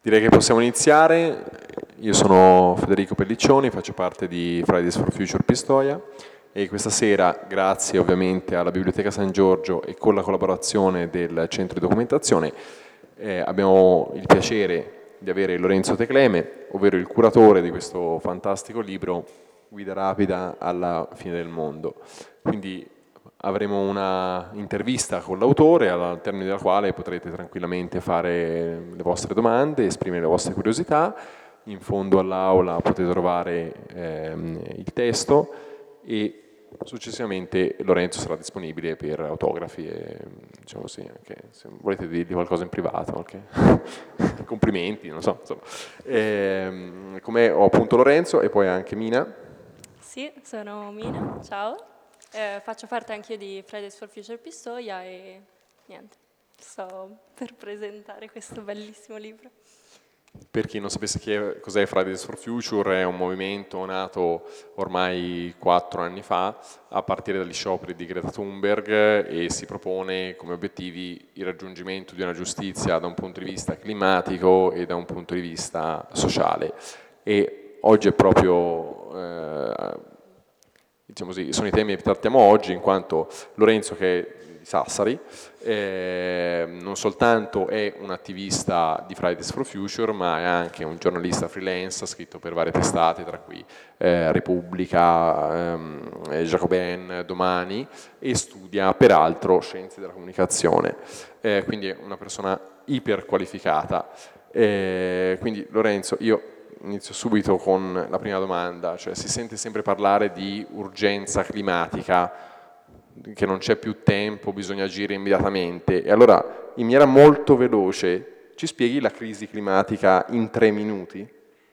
Direi che possiamo iniziare. Io sono Federico Pelliccioni, faccio parte di Fridays for Future Pistoia e questa sera, grazie ovviamente alla Biblioteca San Giorgio e con la collaborazione del Centro di Documentazione, abbiamo il piacere di avere Lorenzo Tecleme, ovvero il curatore di questo fantastico libro Guida rapida alla fine del mondo. Quindi avremo una intervista con l'autore, al termine della quale potrete tranquillamente fare le vostre domande, esprimere le vostre curiosità. In fondo all'aula potete trovare il testo e successivamente Lorenzo sarà disponibile per autografi e diciamo così, anche se volete dirgli qualcosa in privato, anche complimenti, non so. Come ho appunto Lorenzo e poi anche Mina. Sì, sono Mina, ciao. Faccio parte anch'io di Fridays for Future Pistoia e niente, sto per presentare questo bellissimo libro. Per chi non sapesse cos'è Fridays for Future, è un movimento nato ormai 4 anni fa a partire dagli scioperi di Greta Thunberg e si propone come obiettivi il raggiungimento di una giustizia da un punto di vista climatico e da un punto di vista sociale. E oggi è proprio, diciamo così, sono i temi che trattiamo oggi, in quanto Lorenzo, che è di Sassari, non soltanto è un attivista di Fridays for Future, ma è anche un giornalista freelance, ha scritto per varie testate, tra cui Repubblica, Jacobin, Domani, e studia peraltro scienze della comunicazione. Quindi è una persona iper qualificata. Quindi Lorenzo, io inizio subito con la prima domanda, cioè si sente sempre parlare di urgenza climatica, che non c'è più tempo, bisogna agire immediatamente. E allora, in maniera molto veloce, ci spieghi la crisi climatica in 3 minuti?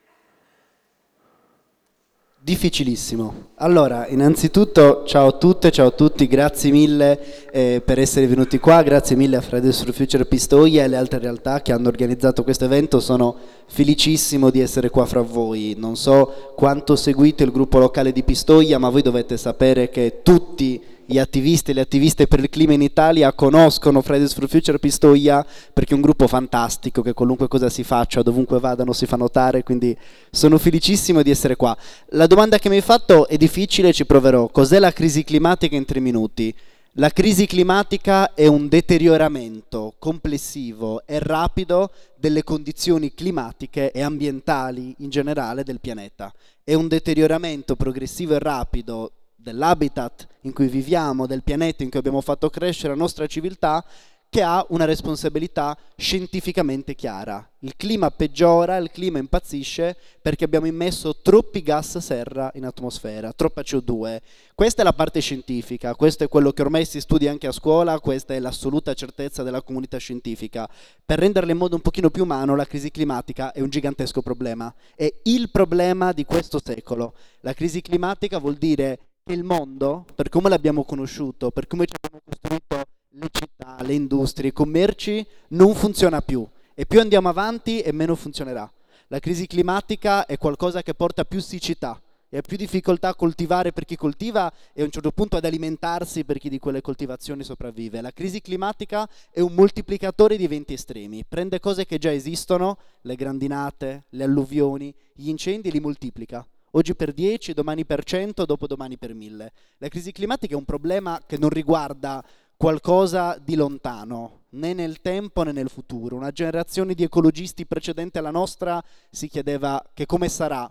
Difficilissimo. Allora, innanzitutto ciao a tutte, ciao a tutti, grazie mille per essere venuti qua, grazie mille a Fridays for Future Pistoia e alle altre realtà che hanno organizzato questo evento, sono felicissimo di essere qua fra voi. Non so quanto seguite il gruppo locale di Pistoia, ma voi dovete sapere che tutti gli attivisti e le attiviste per il clima in Italia conoscono Fridays for Future Pistoia perché è un gruppo fantastico che qualunque cosa si faccia, dovunque vadano si fa notare, quindi sono felicissimo di essere qua. La domanda che mi hai fatto è difficile, ci proverò. Cos'è la crisi climatica in 3 minuti? La crisi climatica è un deterioramento complessivo e rapido delle condizioni climatiche e ambientali in generale del pianeta. È un deterioramento progressivo e rapido dell'habitat in cui viviamo, del pianeta in cui abbiamo fatto crescere la nostra civiltà, che ha una responsabilità scientificamente chiara. Il clima peggiora, il clima impazzisce perché abbiamo immesso troppi gas serra in atmosfera, troppa CO2. Questa è la parte scientifica, questo è quello che ormai si studia anche a scuola, questa è l'assoluta certezza della comunità scientifica. Per renderla in modo un pochino più umano, la crisi climatica è un gigantesco problema. È il problema di questo secolo. La crisi climatica vuol dire che il mondo, per come l'abbiamo conosciuto, per come ci abbiamo costruito le città, le industrie, i commerci, non funziona più. E più andiamo avanti e meno funzionerà. La crisi climatica è qualcosa che porta a più siccità e a più difficoltà a coltivare per chi coltiva e a un certo punto ad alimentarsi per chi di quelle coltivazioni sopravvive. La crisi climatica è un moltiplicatore di eventi estremi. Prende cose che già esistono, le grandinate, le alluvioni, gli incendi, e li moltiplica. Oggi per 10, domani per 100, dopodomani per 1000. La crisi climatica è un problema che non riguarda qualcosa di lontano, né nel tempo né nel futuro. Una generazione di ecologisti precedente alla nostra si chiedeva che come sarà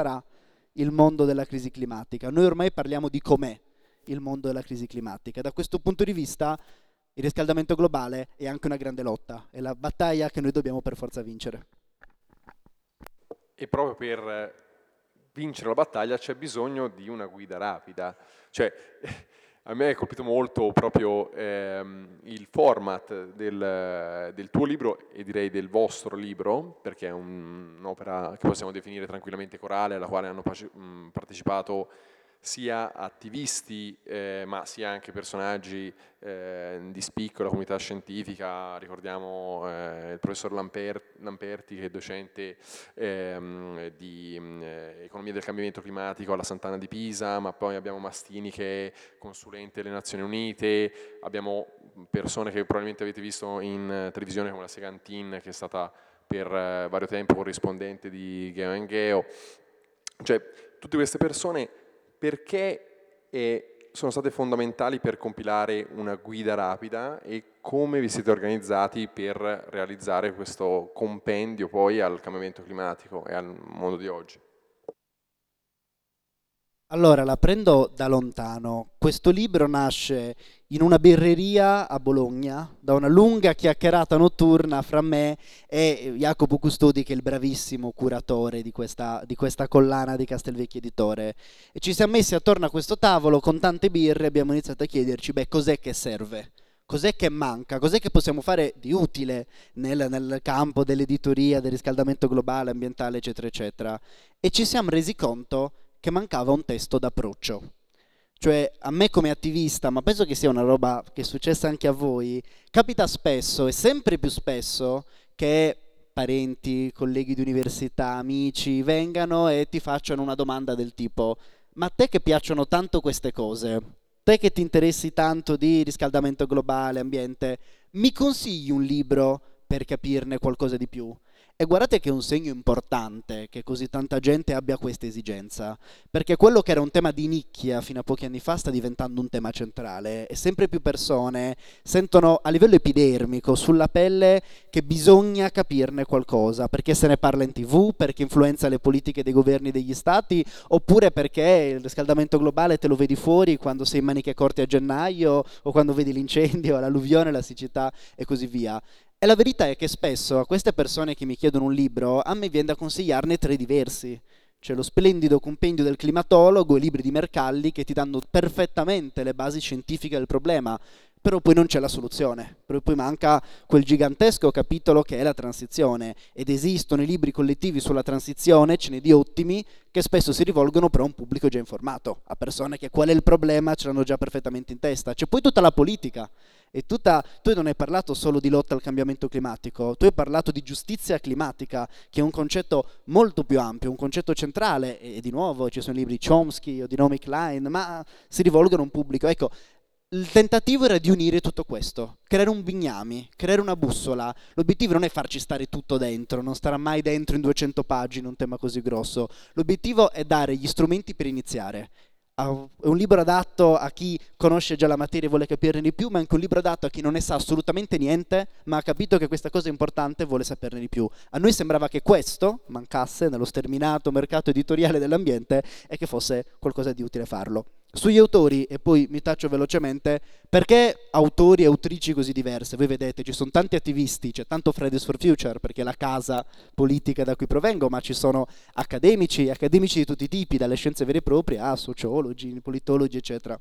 il mondo della crisi climatica. Noi ormai parliamo di com'è il mondo della crisi climatica. Da questo punto di vista il riscaldamento globale è anche una grande lotta, è la battaglia che noi dobbiamo per forza vincere. E proprio per vincere la battaglia c'è bisogno di una guida rapida. Cioè, a me è colpito molto proprio il format del tuo libro e direi del vostro libro, perché è un'opera che possiamo definire tranquillamente corale, alla quale hanno partecipato sia attivisti ma sia anche personaggi di spicco della comunità scientifica. Ricordiamo il professor Lamperti, che è docente di economia del cambiamento climatico alla Sant'Anna di Pisa, ma poi abbiamo Mastini che è consulente delle Nazioni Unite, abbiamo persone che probabilmente avete visto in televisione come la Segantin, che è stata per vario tempo corrispondente di Geo Geo. Cioè, tutte queste persone perché sono state fondamentali per compilare una guida rapida e come vi siete organizzati per realizzare questo compendio poi al cambiamento climatico e al mondo di oggi? Allora, la prendo da lontano. Questo libro nasce in una birreria a Bologna, da una lunga chiacchierata notturna fra me e Jacopo Custodi, che è il bravissimo curatore di questa collana di Castelvecchio Editore. E ci siamo messi attorno a questo tavolo con tante birre e abbiamo iniziato a chiederci, beh, cos'è che serve? Cos'è che manca? Cos'è che possiamo fare di utile nel campo dell'editoria, del riscaldamento globale, ambientale, eccetera, eccetera? E ci siamo resi conto che mancava un testo d'approccio. Cioè, a me come attivista, ma penso che sia una roba che è successa anche a voi, capita spesso e sempre più spesso che parenti, colleghi di università, amici vengano e ti facciano una domanda del tipo: ma a te che piacciono tanto queste cose? Te che ti interessi tanto di riscaldamento globale, ambiente, mi consigli un libro per capirne qualcosa di più? E guardate che è un segno importante che così tanta gente abbia questa esigenza, perché quello che era un tema di nicchia fino a pochi anni fa sta diventando un tema centrale e sempre più persone sentono a livello epidermico sulla pelle che bisogna capirne qualcosa, perché se ne parla in TV, perché influenza le politiche dei governi degli stati, oppure perché il riscaldamento globale te lo vedi fuori quando sei in maniche corte a gennaio o quando vedi l'incendio, l'alluvione, la siccità e così via. E la verità è che spesso a queste persone che mi chiedono un libro, a me viene da consigliarne tre diversi. C'è lo splendido compendio del climatologo e libri di Mercalli che ti danno perfettamente le basi scientifiche del problema, però poi non c'è la soluzione, però poi manca quel gigantesco capitolo che è la transizione, ed esistono i libri collettivi sulla transizione, ce ne di ottimi, che spesso si rivolgono però a un pubblico già informato, a persone che qual è il problema ce l'hanno già perfettamente in testa. C'è poi tutta la politica, tu non hai parlato solo di lotta al cambiamento climatico, tu hai parlato di giustizia climatica, che è un concetto molto più ampio, un concetto centrale, e di nuovo ci sono i libri di Chomsky o di Naomi Klein, ma si rivolgono a un pubblico. Ecco, il tentativo era di unire tutto questo, creare un bignami, creare una bussola. L'obiettivo non è farci stare tutto dentro, non starà mai dentro in 200 pagine un tema così grosso. L'obiettivo è dare gli strumenti per iniziare. È un libro adatto a chi conosce già la materia e vuole capirne di più, ma è anche un libro adatto a chi non ne sa assolutamente niente, ma ha capito che questa cosa è importante e vuole saperne di più. A noi sembrava che questo mancasse nello sterminato mercato editoriale dell'ambiente e che fosse qualcosa di utile farlo. Sugli autori, e poi mi taccio velocemente, perché autori e autrici così diverse? Voi vedete, ci sono tanti attivisti, c'è tanto Fridays for Future, perché è la casa politica da cui provengo, ma ci sono accademici di tutti i tipi, dalle scienze vere e proprie a sociologi, politologi, eccetera.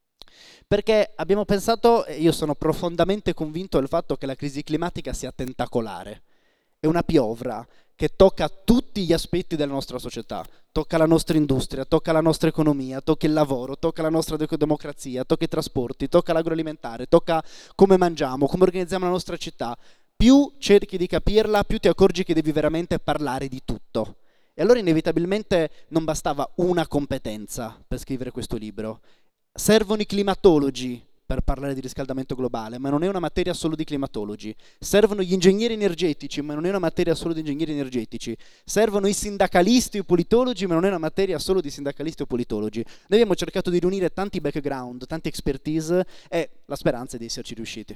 Perché abbiamo pensato, e io sono profondamente convinto del fatto che la crisi climatica sia tentacolare, è una piovra che tocca tutti gli aspetti della nostra società, tocca la nostra industria, tocca la nostra economia, tocca il lavoro, tocca la nostra democrazia, tocca i trasporti, tocca l'agroalimentare, tocca come mangiamo, come organizziamo la nostra città. Più cerchi di capirla, più ti accorgi che devi veramente parlare di tutto. E allora inevitabilmente non bastava una competenza per scrivere questo libro. Servono i climatologi per parlare di riscaldamento globale, ma non è una materia solo di climatologi. Servono gli ingegneri energetici, ma non è una materia solo di ingegneri energetici. Servono i sindacalisti o i politologi, ma non è una materia solo di sindacalisti o politologi. Noi abbiamo cercato di riunire tanti background, tante expertise e la speranza è di esserci riusciti.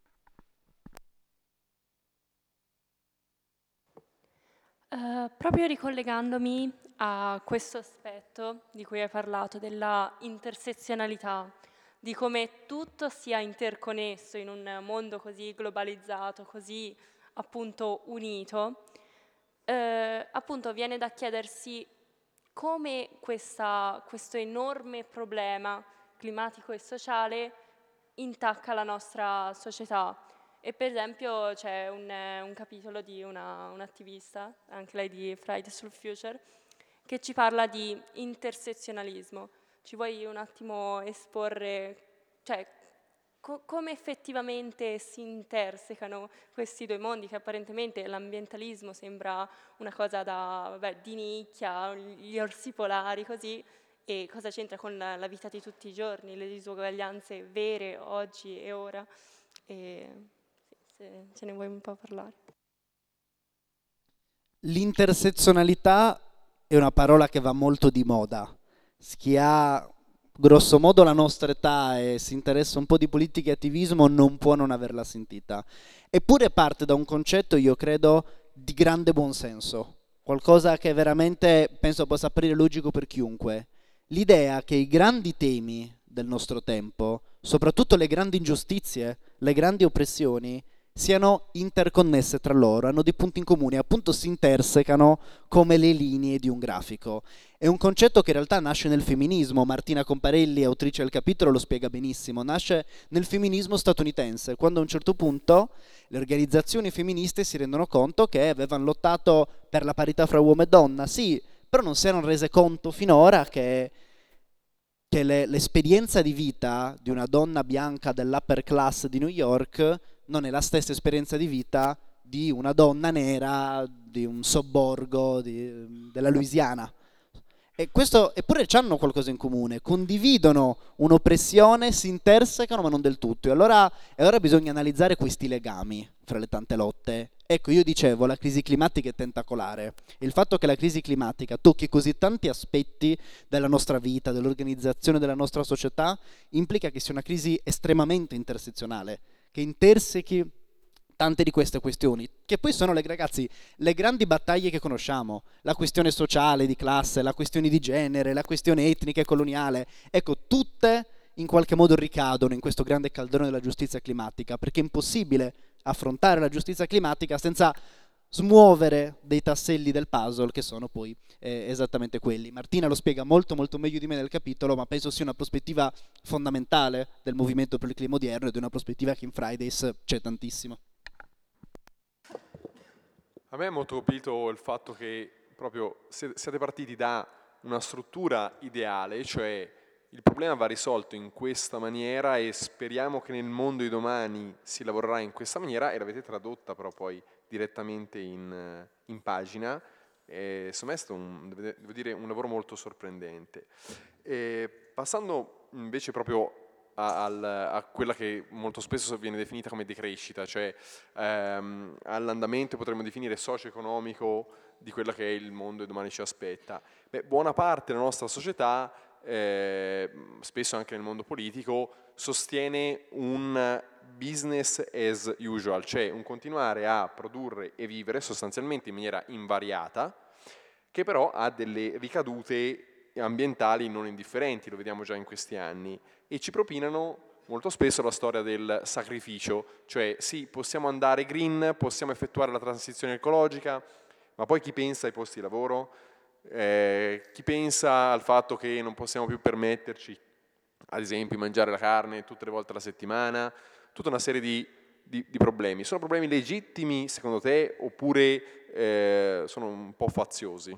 Proprio ricollegandomi a questo aspetto di cui hai parlato, della intersezionalità, di come tutto sia interconnesso in un mondo così globalizzato, così appunto unito, appunto viene da chiedersi come questo enorme problema climatico e sociale intacca la nostra società. E per esempio c'è un capitolo di un'attivista, anche lei di Fridays for Future, che ci parla di intersezionalismo. Ci vuoi un attimo esporre, cioè, come effettivamente si intersecano questi due mondi, che apparentemente l'ambientalismo sembra una cosa di nicchia, gli orsi polari, così, e cosa c'entra con la vita di tutti i giorni, le disuguaglianze vere oggi e ora. E, sì, se ce ne vuoi un po' parlare. L'intersezionalità è una parola che va molto di moda. Chi ha grosso modo la nostra età e si interessa un po' di politica e attivismo non può non averla sentita. Eppure parte da un concetto, io credo, di grande buonsenso, qualcosa che veramente penso possa apparire logico per chiunque. L'idea che i grandi temi del nostro tempo, soprattutto le grandi ingiustizie, le grandi oppressioni, siano interconnesse tra loro, hanno dei punti in comune, appunto si intersecano come le linee di un grafico. È un concetto che in realtà nasce nel femminismo, Martina Comparelli, autrice del capitolo, lo spiega benissimo, nasce nel femminismo statunitense, quando a un certo punto le organizzazioni femministe si rendono conto che avevano lottato per la parità fra uomo e donna, sì, però non si erano rese conto finora che l'esperienza di vita di una donna bianca dell'upper class di New York non è la stessa esperienza di vita di una donna nera di un sobborgo della Louisiana. Eppure hanno qualcosa in comune, condividono un'oppressione, si intersecano ma non del tutto. E allora bisogna analizzare questi legami fra le tante lotte. Ecco, io dicevo, la crisi climatica è tentacolare. Il fatto che la crisi climatica tocchi così tanti aspetti della nostra vita, dell'organizzazione della nostra società, implica che sia una crisi estremamente intersezionale, che intersechi tante di queste questioni, che poi sono, ragazzi, le grandi battaglie che conosciamo, la questione sociale, di classe, la questione di genere, la questione etnica e coloniale, ecco, tutte in qualche modo ricadono in questo grande caldrone della giustizia climatica, perché è impossibile affrontare la giustizia climatica senza smuovere dei tasselli del puzzle che sono poi esattamente quelli. Martina lo spiega molto molto meglio di me nel capitolo, ma penso sia una prospettiva fondamentale del movimento per il clima odierno ed è una prospettiva che in Fridays c'è tantissimo. A me è molto colpito il fatto che proprio siete partiti da una struttura ideale, cioè il problema va risolto in questa maniera e speriamo che nel mondo di domani si lavorerà in questa maniera, e l'avete tradotta però poi direttamente in pagina. Secondo me è stato devo dire, un lavoro molto sorprendente. Passando invece proprio a quella che molto spesso viene definita come decrescita, cioè all'andamento potremmo definire socio-economico di quello che è il mondo e domani ci aspetta. Buona parte della nostra società, spesso anche nel mondo politico, sostiene un business as usual, cioè un continuare a produrre e vivere sostanzialmente in maniera invariata, che però ha delle ricadute ambientali non indifferenti, lo vediamo già in questi anni, e ci propinano molto spesso la storia del sacrificio, cioè sì, possiamo andare green, possiamo effettuare la transizione ecologica, ma poi chi pensa ai posti di lavoro? Chi pensa al fatto che non possiamo più permetterci, ad esempio, mangiare la carne tutte le volte alla settimana? Tutta una serie di problemi. Sono problemi legittimi secondo te oppure sono un po' faziosi?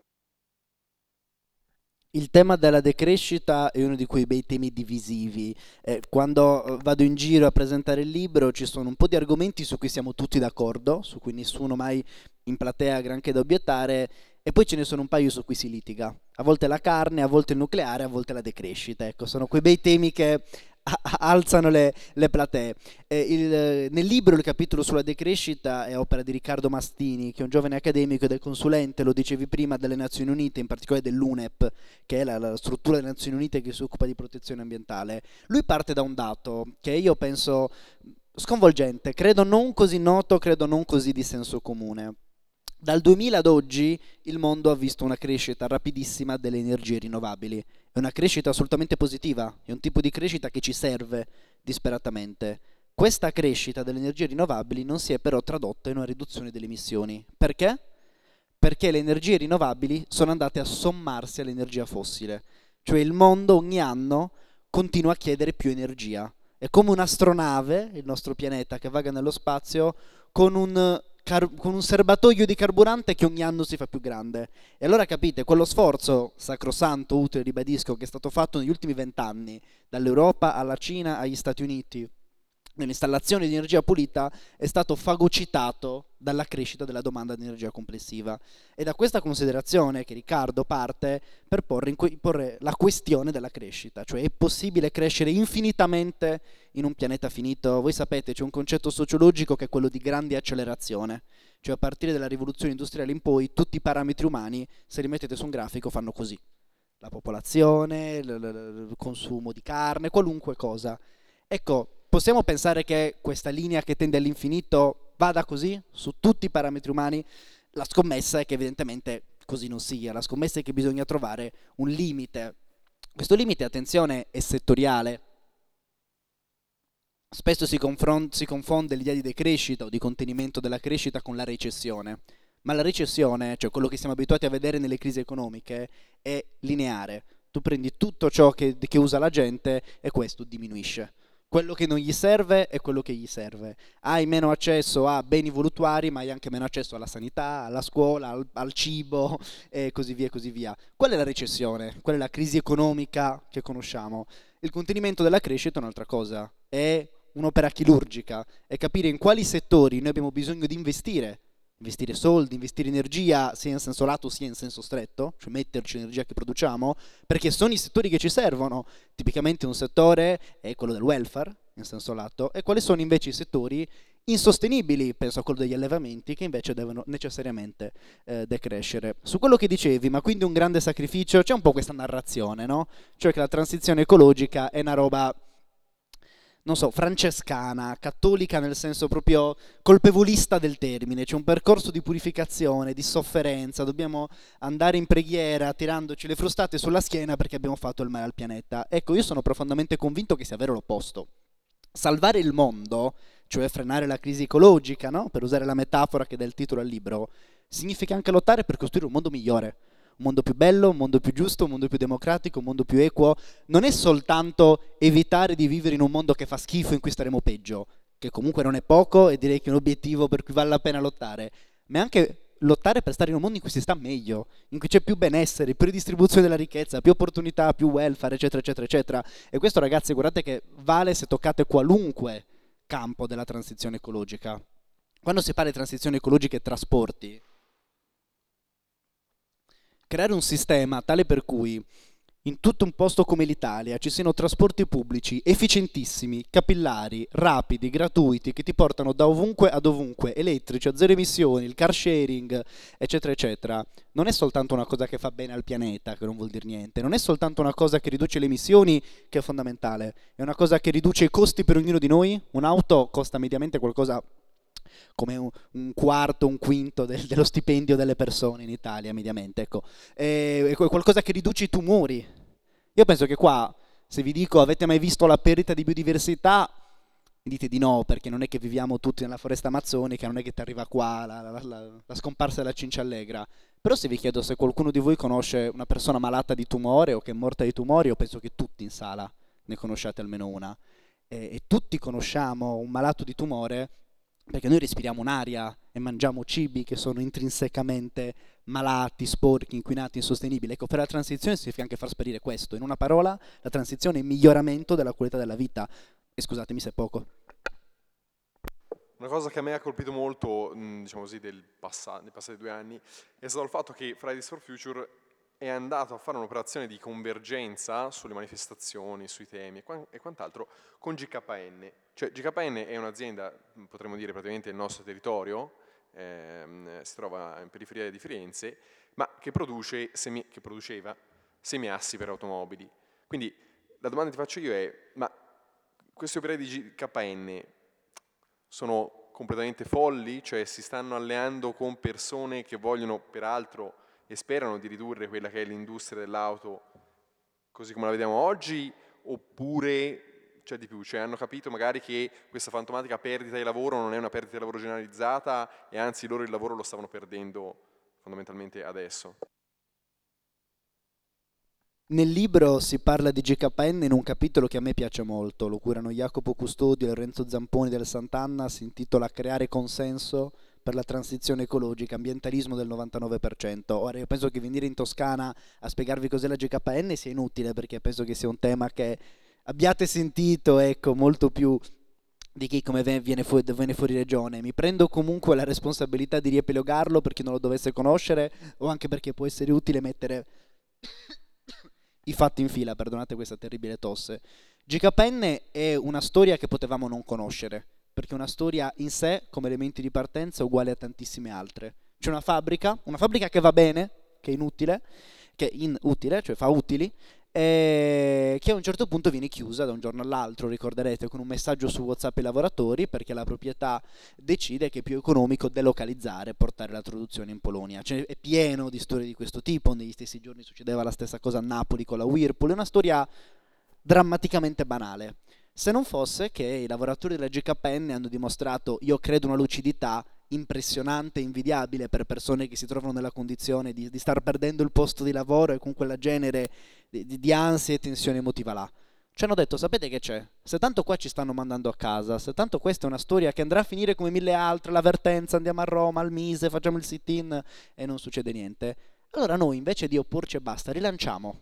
Il tema della decrescita è uno di quei bei temi divisivi. Quando vado in giro a presentare il libro ci sono un po' di argomenti su cui siamo tutti d'accordo, su cui nessuno mai in platea ha granché da obiettare, e poi ce ne sono un paio su cui si litiga. A volte la carne, a volte il nucleare, a volte la decrescita. Ecco, sono quei bei temi che alzano le platee. Nel libro il capitolo sulla decrescita è opera di Riccardo Mastini, che è un giovane accademico ed è consulente, lo dicevi prima, delle Nazioni Unite, in particolare dell'UNEP, che è la struttura delle Nazioni Unite che si occupa di protezione ambientale. Lui parte da un dato che io penso sconvolgente, credo non così noto, credo non così di senso comune. Dal 2000 ad oggi il mondo ha visto una crescita rapidissima delle energie rinnovabili. È una crescita assolutamente positiva, è un tipo di crescita che ci serve disperatamente. Questa crescita delle energie rinnovabili non si è però tradotta in una riduzione delle emissioni. Perché? Perché le energie rinnovabili sono andate a sommarsi all'energia fossile. Cioè il mondo ogni anno continua a chiedere più energia. È come un'astronave, il nostro pianeta, che vaga nello spazio con un serbatoio di carburante che ogni anno si fa più grande. E allora capite, quello sforzo sacrosanto, utile, ribadisco, che è stato fatto negli ultimi 20 anni, dall'Europa alla Cina agli Stati Uniti, nell'installazione di energia pulita è stato fagocitato dalla crescita della domanda di energia complessiva. È da questa considerazione che Riccardo parte per porre la questione della crescita, cioè è possibile crescere infinitamente in un pianeta finito? Voi sapete, c'è un concetto sociologico che è quello di grande accelerazione, cioè a partire dalla rivoluzione industriale in poi tutti i parametri umani, se li mettete su un grafico, fanno così. La popolazione, il consumo di carne, qualunque cosa. Ecco, possiamo pensare che questa linea che tende all'infinito vada così su tutti i parametri umani? La scommessa è che evidentemente così non sia, la scommessa è che bisogna trovare un limite. Questo limite, attenzione, è settoriale. Spesso si confonde l'idea di decrescita o di contenimento della crescita con la recessione, ma la recessione, cioè quello che siamo abituati a vedere nelle crisi economiche, è lineare. Tu prendi tutto ciò che usa la gente e questo diminuisce. Quello che non gli serve è quello che gli serve. Hai meno accesso a beni voluttuari, ma hai anche meno accesso alla sanità, alla scuola, al cibo e così via e così via. Qual è la recessione? Qual è la crisi economica che conosciamo? Il contenimento della crescita è un'altra cosa. È un'opera chirurgica, è capire in quali settori noi abbiamo bisogno di investire soldi, investire energia, sia in senso lato sia in senso stretto, cioè metterci l'energia che produciamo, perché sono i settori che ci servono. Tipicamente un settore è quello del welfare, in senso lato, e quali sono invece i settori insostenibili, penso a quello degli allevamenti, che invece devono necessariamente decrescere. Su quello che dicevi, ma quindi un grande sacrificio, c'è un po' questa narrazione, no? Cioè che la transizione ecologica è una roba, non so, francescana, cattolica nel senso proprio colpevolista del termine, c'è un percorso di purificazione, di sofferenza, dobbiamo andare in preghiera tirandoci le frustate sulla schiena perché abbiamo fatto il male al pianeta. Ecco, io sono profondamente convinto che sia vero l'opposto. Salvare il mondo, cioè frenare la crisi ecologica, no? Per usare la metafora che dà il titolo al libro, significa anche lottare per costruire un mondo migliore. Un mondo più bello, un mondo più giusto, un mondo più democratico, un mondo più equo. Non è soltanto evitare di vivere in un mondo che fa schifo in cui staremo peggio, che comunque non è poco e direi che è un obiettivo per cui vale la pena lottare, ma è anche lottare per stare in un mondo in cui si sta meglio, in cui c'è più benessere, più ridistribuzione della ricchezza, più opportunità, più welfare, eccetera, eccetera, eccetera. E questo, ragazzi, guardate che vale se toccate qualunque campo della transizione ecologica. Quando si parla di transizione ecologica e trasporti, creare un sistema tale per cui in tutto un posto come l'Italia ci siano trasporti pubblici efficientissimi, capillari, rapidi, gratuiti, che ti portano da ovunque ad ovunque, elettrici, a zero emissioni, il car sharing, eccetera, eccetera, non è soltanto una cosa che fa bene al pianeta, che non vuol dire niente, non è soltanto una cosa che riduce le emissioni, che è fondamentale, è una cosa che riduce i costi per ognuno di noi. Un'auto costa mediamente qualcosa come un quarto, un quinto dello stipendio delle persone in Italia, mediamente, ecco. È qualcosa che riduce i tumori. Io penso che qua, se vi dico avete mai visto la perdita di biodiversità, mi dite di no, perché non è che viviamo tutti nella foresta amazzonica, non è che ti arriva qua la scomparsa della cinciallegra. Però se vi chiedo se qualcuno di voi conosce una persona malata di tumore o che è morta di tumore, io penso che tutti in sala ne conosciate almeno una. E tutti conosciamo un malato di tumore perché noi respiriamo un'aria e mangiamo cibi che sono intrinsecamente malati, sporchi, inquinati, insostenibili. Ecco, per la transizione significa anche far sparire questo. In una parola, la transizione è miglioramento della qualità della vita. E scusatemi se è poco. Una cosa che a me ha colpito molto, diciamo così, nei passati 2 anni, è stato il fatto che Fridays for Future è andato a fare un'operazione di convergenza sulle manifestazioni, sui temi e quant'altro con GKN. Cioè GKN è un'azienda, potremmo dire praticamente il nostro territorio, si trova in periferia di Firenze, ma che produceva semiassi per automobili. Quindi la domanda che ti faccio io è, ma questi operai di GKN sono completamente folli? Cioè si stanno alleando con persone che vogliono peraltro e sperano di ridurre quella che è l'industria dell'auto così come la vediamo oggi, oppure c'è di più? Cioè hanno capito magari che questa fantomatica perdita di lavoro non è una perdita di lavoro generalizzata e anzi loro il lavoro lo stavano perdendo fondamentalmente adesso? Nel libro si parla di GKN in un capitolo che a me piace molto, lo curano Jacopo Custodio e Lorenzo Zamponi del Sant'Anna, si intitola Creare consenso per la transizione ecologica, ambientalismo del 99%. Ora io penso che venire in Toscana a spiegarvi cos'è la GKN sia inutile, perché penso che sia un tema che abbiate sentito, ecco, molto più di chi come viene fuori regione. Mi prendo comunque la responsabilità di riepilogarlo per chi non lo dovesse conoscere, o anche perché può essere utile mettere i fatti in fila, perdonate questa terribile tosse. GKN è una storia che potevamo non conoscere, perché è una storia in sé, come elementi di partenza, uguale a tantissime altre. C'è una fabbrica che va bene, che è inutile, cioè fa utili, che a un certo punto viene chiusa da un giorno all'altro, ricorderete, con un messaggio su WhatsApp ai lavoratori, perché la proprietà decide che è più economico delocalizzare e portare la produzione in Polonia. Cioè, è pieno di storie di questo tipo, negli stessi giorni succedeva la stessa cosa a Napoli con la Whirlpool, è una storia drammaticamente banale. Se non fosse che i lavoratori della GKN hanno dimostrato, io credo, una lucidità impressionante e invidiabile per persone che si trovano nella condizione di star perdendo il posto di lavoro e con quella genere di ansia e tensione emotiva là. Ci hanno detto, sapete che c'è? Se tanto qua ci stanno mandando a casa, se tanto questa è una storia che andrà a finire come mille altre, l'avvertenza, andiamo a Roma, al Mise, facciamo il sit-in e non succede niente, allora noi invece di opporci e basta, rilanciamo.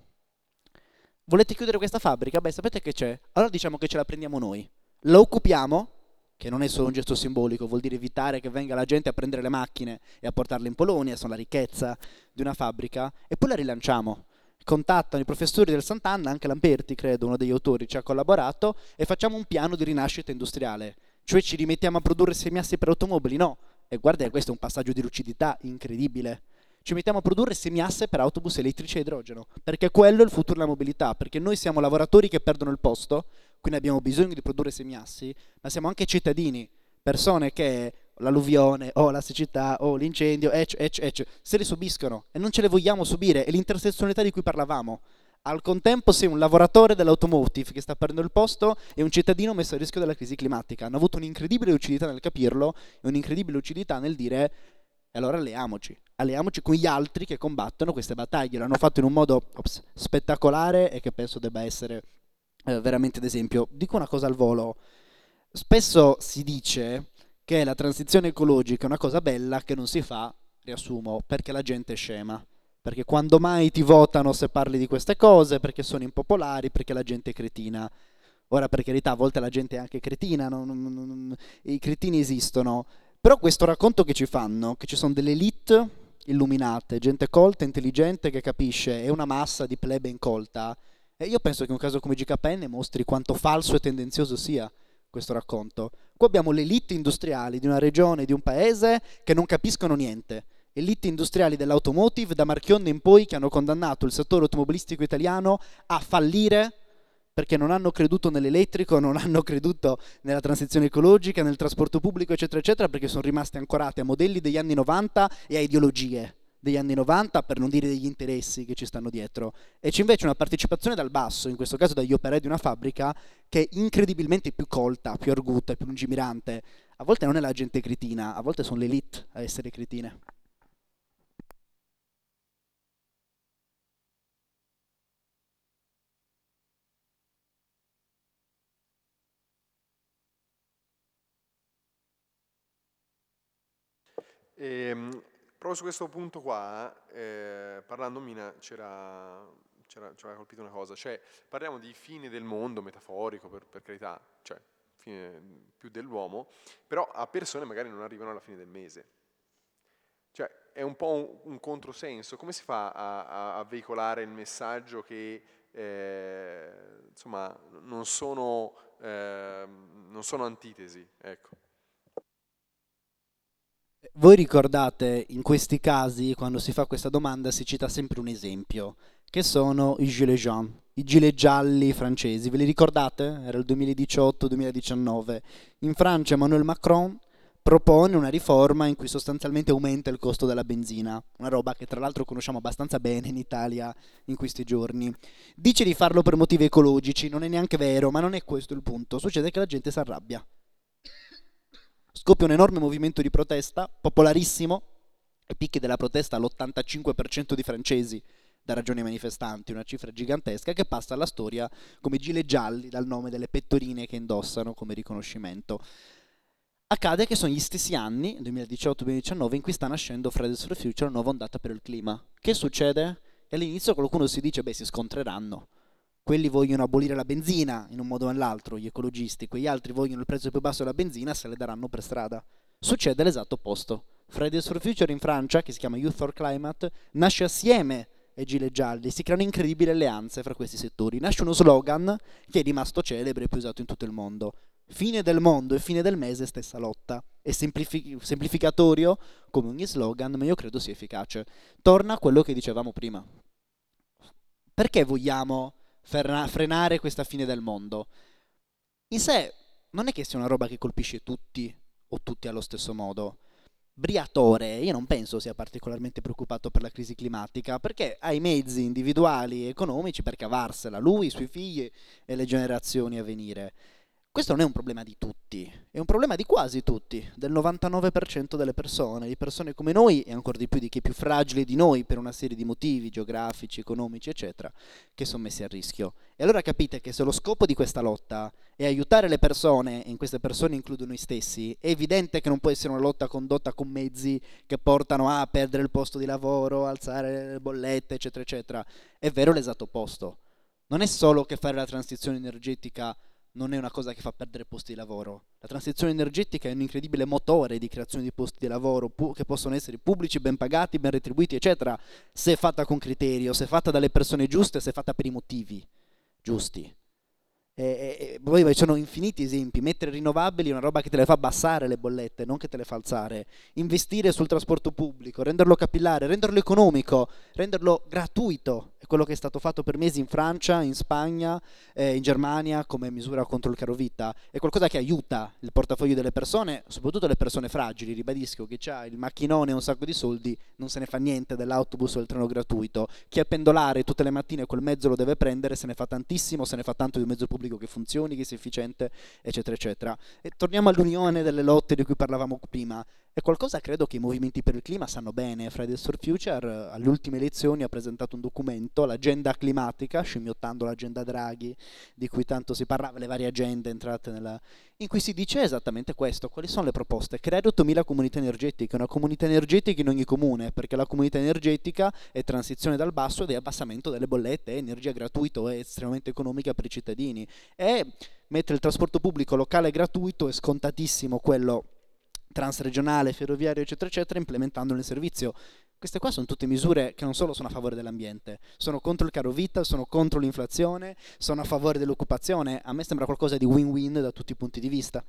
Volete chiudere questa fabbrica? Beh, sapete che c'è? Allora diciamo che ce la prendiamo noi. La occupiamo, che non è solo un gesto simbolico, vuol dire evitare che venga la gente a prendere le macchine e a portarle in Polonia, sono la ricchezza di una fabbrica, e poi la rilanciamo. Contattano i professori del Sant'Anna, anche Lamperti, credo, uno degli autori, ci ha collaborato, e facciamo un piano di rinascita industriale. Cioè ci rimettiamo a produrre semiassi per automobili? No. E guarda, questo è un passaggio di lucidità incredibile. Ci mettiamo a produrre semiasse per autobus elettrici a idrogeno, perché quello è il futuro della mobilità, perché noi siamo lavoratori che perdono il posto, quindi abbiamo bisogno di produrre semiassi, ma siamo anche cittadini, persone che l'alluvione o la siccità o l'incendio, se le subiscono e non ce le vogliamo subire, è l'intersezionalità di cui parlavamo. Al contempo sei un lavoratore dell'automotive che sta perdendo il posto e un cittadino messo a rischio dalla crisi climatica. Hanno avuto un'incredibile lucidità nel capirlo e un'incredibile lucidità nel dire e allora alleiamoci con gli altri che combattono queste battaglie. L'hanno fatto in un modo spettacolare e che penso debba essere veramente d'esempio. Dico una cosa al volo, spesso si dice che la transizione ecologica è una cosa bella che non si fa, riassumo, perché la gente è scema, perché quando mai ti votano se parli di queste cose, perché sono impopolari, perché la gente è cretina. Ora, per carità, a volte la gente è anche cretina, i cretini esistono, però questo racconto che ci fanno, che ci sono delle elite illuminate, gente colta, intelligente, che capisce, e una massa di plebe incolta, e io penso che un caso come GKN mostri quanto falso e tendenzioso sia questo racconto. Qua abbiamo le elite industriali di una regione, di un paese, che non capiscono niente. Elite industriali dell'automotive, da Marchionne in poi, che hanno condannato il settore automobilistico italiano a fallire perché non hanno creduto nell'elettrico, non hanno creduto nella transizione ecologica, nel trasporto pubblico, eccetera, eccetera, perché sono rimaste ancorate a modelli degli anni 90 e a ideologie degli anni 90, per non dire degli interessi che ci stanno dietro. E c'è invece una partecipazione dal basso, in questo caso dagli operai di una fabbrica, che è incredibilmente più colta, più arguta, più lungimirante. A volte non è la gente cretina, a volte sono le elite a essere cretine. Proprio su questo punto qua, parlando Mina, ci aveva colpito una cosa, cioè parliamo di fine del mondo, metaforico per carità, cioè fine più dell'uomo, però a persone magari non arrivano alla fine del mese. Cioè è un po' un controsenso, come si fa a veicolare il messaggio che insomma non sono antitesi, ecco. Voi ricordate, in questi casi, quando si fa questa domanda, si cita sempre un esempio, che sono i gilets jaunes, i gilet gialli francesi. Ve li ricordate? Era il 2018-2019. In Francia Emmanuel Macron propone una riforma in cui sostanzialmente aumenta il costo della benzina, una roba che tra l'altro conosciamo abbastanza bene in Italia in questi giorni. Dice di farlo per motivi ecologici, non è neanche vero, ma non è questo il punto. Succede che la gente si arrabbia. Scoppia un enorme movimento di protesta, popolarissimo, e picchi della protesta all'85% di francesi da ragioni ai manifestanti, una cifra gigantesca che passa alla storia come gilet gialli dal nome delle pettorine che indossano come riconoscimento. Accade che sono gli stessi anni, 2018-2019, in cui sta nascendo Fridays for Future, una nuova ondata per il clima. Che succede? E all'inizio qualcuno si dice, beh, si scontreranno. quelli vogliono abolire la benzina in un modo o nell'altro, gli ecologisti, quegli altri vogliono il prezzo più basso della benzina, se le daranno per strada. Succede l'esatto opposto. Fridays for Future in Francia, che si chiama Youth for Climate, nasce assieme ai gilet gialli, si creano incredibili alleanze fra questi settori. Nasce uno slogan che è rimasto celebre e più usato in tutto il mondo. Fine del mondo e fine del mese, stessa lotta. È semplificatorio come ogni slogan, ma io credo sia efficace. Torna a quello che dicevamo prima. Perché vogliamo frenare questa fine del mondo? In sé non è che sia una roba che colpisce tutti o tutti allo stesso modo. Briatore, io non penso sia particolarmente preoccupato per la crisi climatica, perché ha i mezzi individuali e economici per cavarsela, lui, i suoi figli e le generazioni a venire. Questo non è un problema di tutti, è un problema di quasi tutti, del 99% delle persone, di persone come noi e ancora di più di chi è più fragile di noi per una serie di motivi geografici, economici, eccetera, che sono messi a rischio. E allora capite che se lo scopo di questa lotta è aiutare le persone, e in queste persone includo noi stessi, è evidente che non può essere una lotta condotta con mezzi che portano a perdere il posto di lavoro, alzare le bollette, eccetera, eccetera. È vero l'esatto opposto. Non è solo che fare la transizione energetica non è una cosa che fa perdere posti di lavoro. La transizione energetica è un incredibile motore di creazione di posti di lavoro che possono essere pubblici, ben pagati, ben retribuiti, eccetera, se è fatta con criterio, se è fatta dalle persone giuste, se è fatta per i motivi giusti. E poi ci sono infiniti esempi. Mettere rinnovabili è una roba che te le fa abbassare le bollette, non che te le fa alzare. Investire sul trasporto pubblico, renderlo capillare, renderlo economico, renderlo gratuito. È quello che è stato fatto per mesi in Francia, in Spagna, in Germania come misura contro il carovita. È qualcosa che aiuta il portafoglio delle persone, soprattutto le persone fragili. Ribadisco che ha il macchinone e un sacco di soldi, non se ne fa niente dell'autobus o del treno gratuito. Chi è pendolare tutte le mattine quel mezzo lo deve prendere, se ne fa tantissimo, se ne fa tanto di un mezzo pubblico che funzioni, che sia efficiente, eccetera, eccetera. E torniamo all'unione delle lotte di cui parlavamo prima. È qualcosa, credo, che i movimenti per il clima sanno bene. Fridays for Future alle ultime elezioni ha presentato un documento, l'agenda climatica, scimmiottando l'agenda Draghi, di cui tanto si parlava, le varie agende entrate in cui si dice esattamente questo. Quali sono le proposte? Creare 8.000 comunità energetiche, una comunità energetica in ogni comune, perché la comunità energetica è transizione dal basso ed è abbassamento delle bollette, è energia gratuita, è estremamente economica per i cittadini. E mettere il trasporto pubblico locale gratuito è scontatissimo quello transregionale, ferroviario, eccetera, eccetera, implementandolo nel servizio. Queste qua sono tutte misure che non solo sono a favore dell'ambiente, sono contro il caro vita, sono contro l'inflazione, sono a favore dell'occupazione. A me sembra qualcosa di win-win da tutti i punti di vista.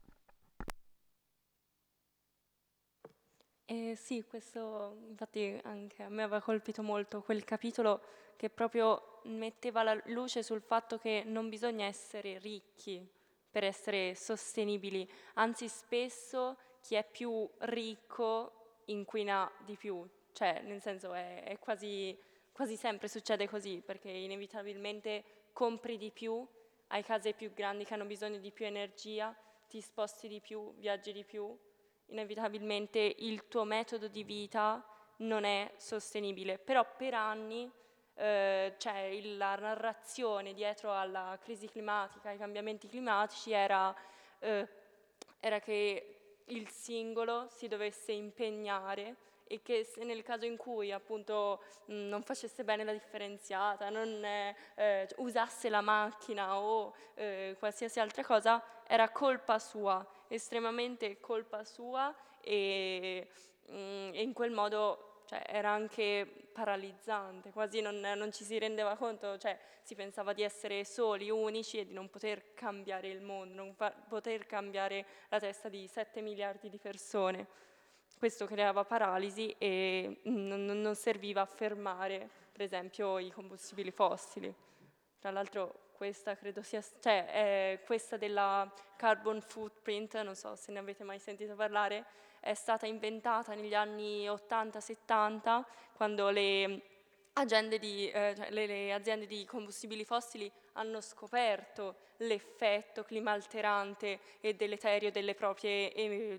Sì, questo infatti anche a me aveva colpito molto quel capitolo che proprio metteva la luce sul fatto che non bisogna essere ricchi per essere sostenibili, anzi spesso chi è più ricco inquina di più, cioè nel senso è quasi sempre succede così, perché inevitabilmente compri di più, hai case più grandi che hanno bisogno di più energia, ti sposti di più, viaggi di più, inevitabilmente il tuo metodo di vita non è sostenibile, però per anni c'è la narrazione dietro alla crisi climatica, ai cambiamenti climatici eh, era che il singolo si dovesse impegnare e che se nel caso in cui appunto non facesse bene la differenziata, non usasse la macchina o qualsiasi altra cosa, era colpa sua, estremamente colpa sua e in quel modo cioè, era anche paralizzante, quasi non ci si rendeva conto, cioè si pensava di essere soli, unici e di non poter cambiare il mondo, non poter cambiare la testa di 7 miliardi di persone. Questo creava paralisi e non serviva a fermare, per esempio, i combustibili fossili. Tra l'altro questa credo sia, cioè questa della carbon footprint, non so se ne avete mai sentito parlare, è stata inventata negli anni 80-70 quando le aziende di combustibili fossili hanno scoperto l'effetto climalterante e deleterio delle proprie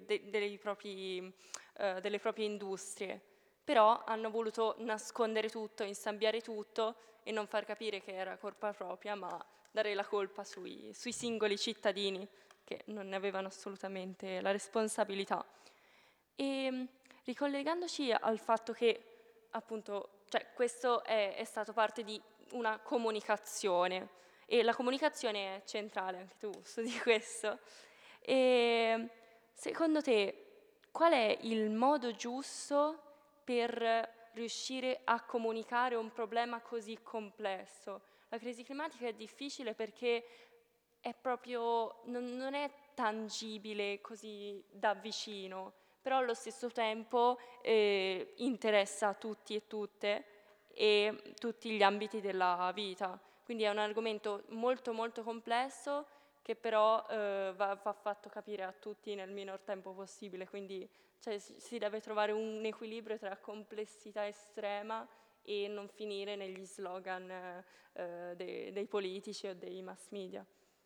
industrie, però hanno voluto nascondere tutto, insabbiare tutto e non far capire che era colpa propria, ma dare la colpa sui singoli cittadini che non ne avevano assolutamente la responsabilità. E ricollegandoci al fatto che appunto, cioè, questo è stato parte di una comunicazione, e la comunicazione è centrale, anche tu studi questo. E secondo te qual è il modo giusto per riuscire a comunicare un problema così complesso? La crisi climatica è difficile perché è proprio, non è tangibile così da vicino, però allo stesso tempo interessa tutti e tutte e tutti gli ambiti della vita. Quindi è un argomento molto molto complesso che però va fatto capire a tutti nel minor tempo possibile, quindi cioè, si deve trovare un equilibrio tra complessità estrema e non finire negli slogan dei politici o dei mass media.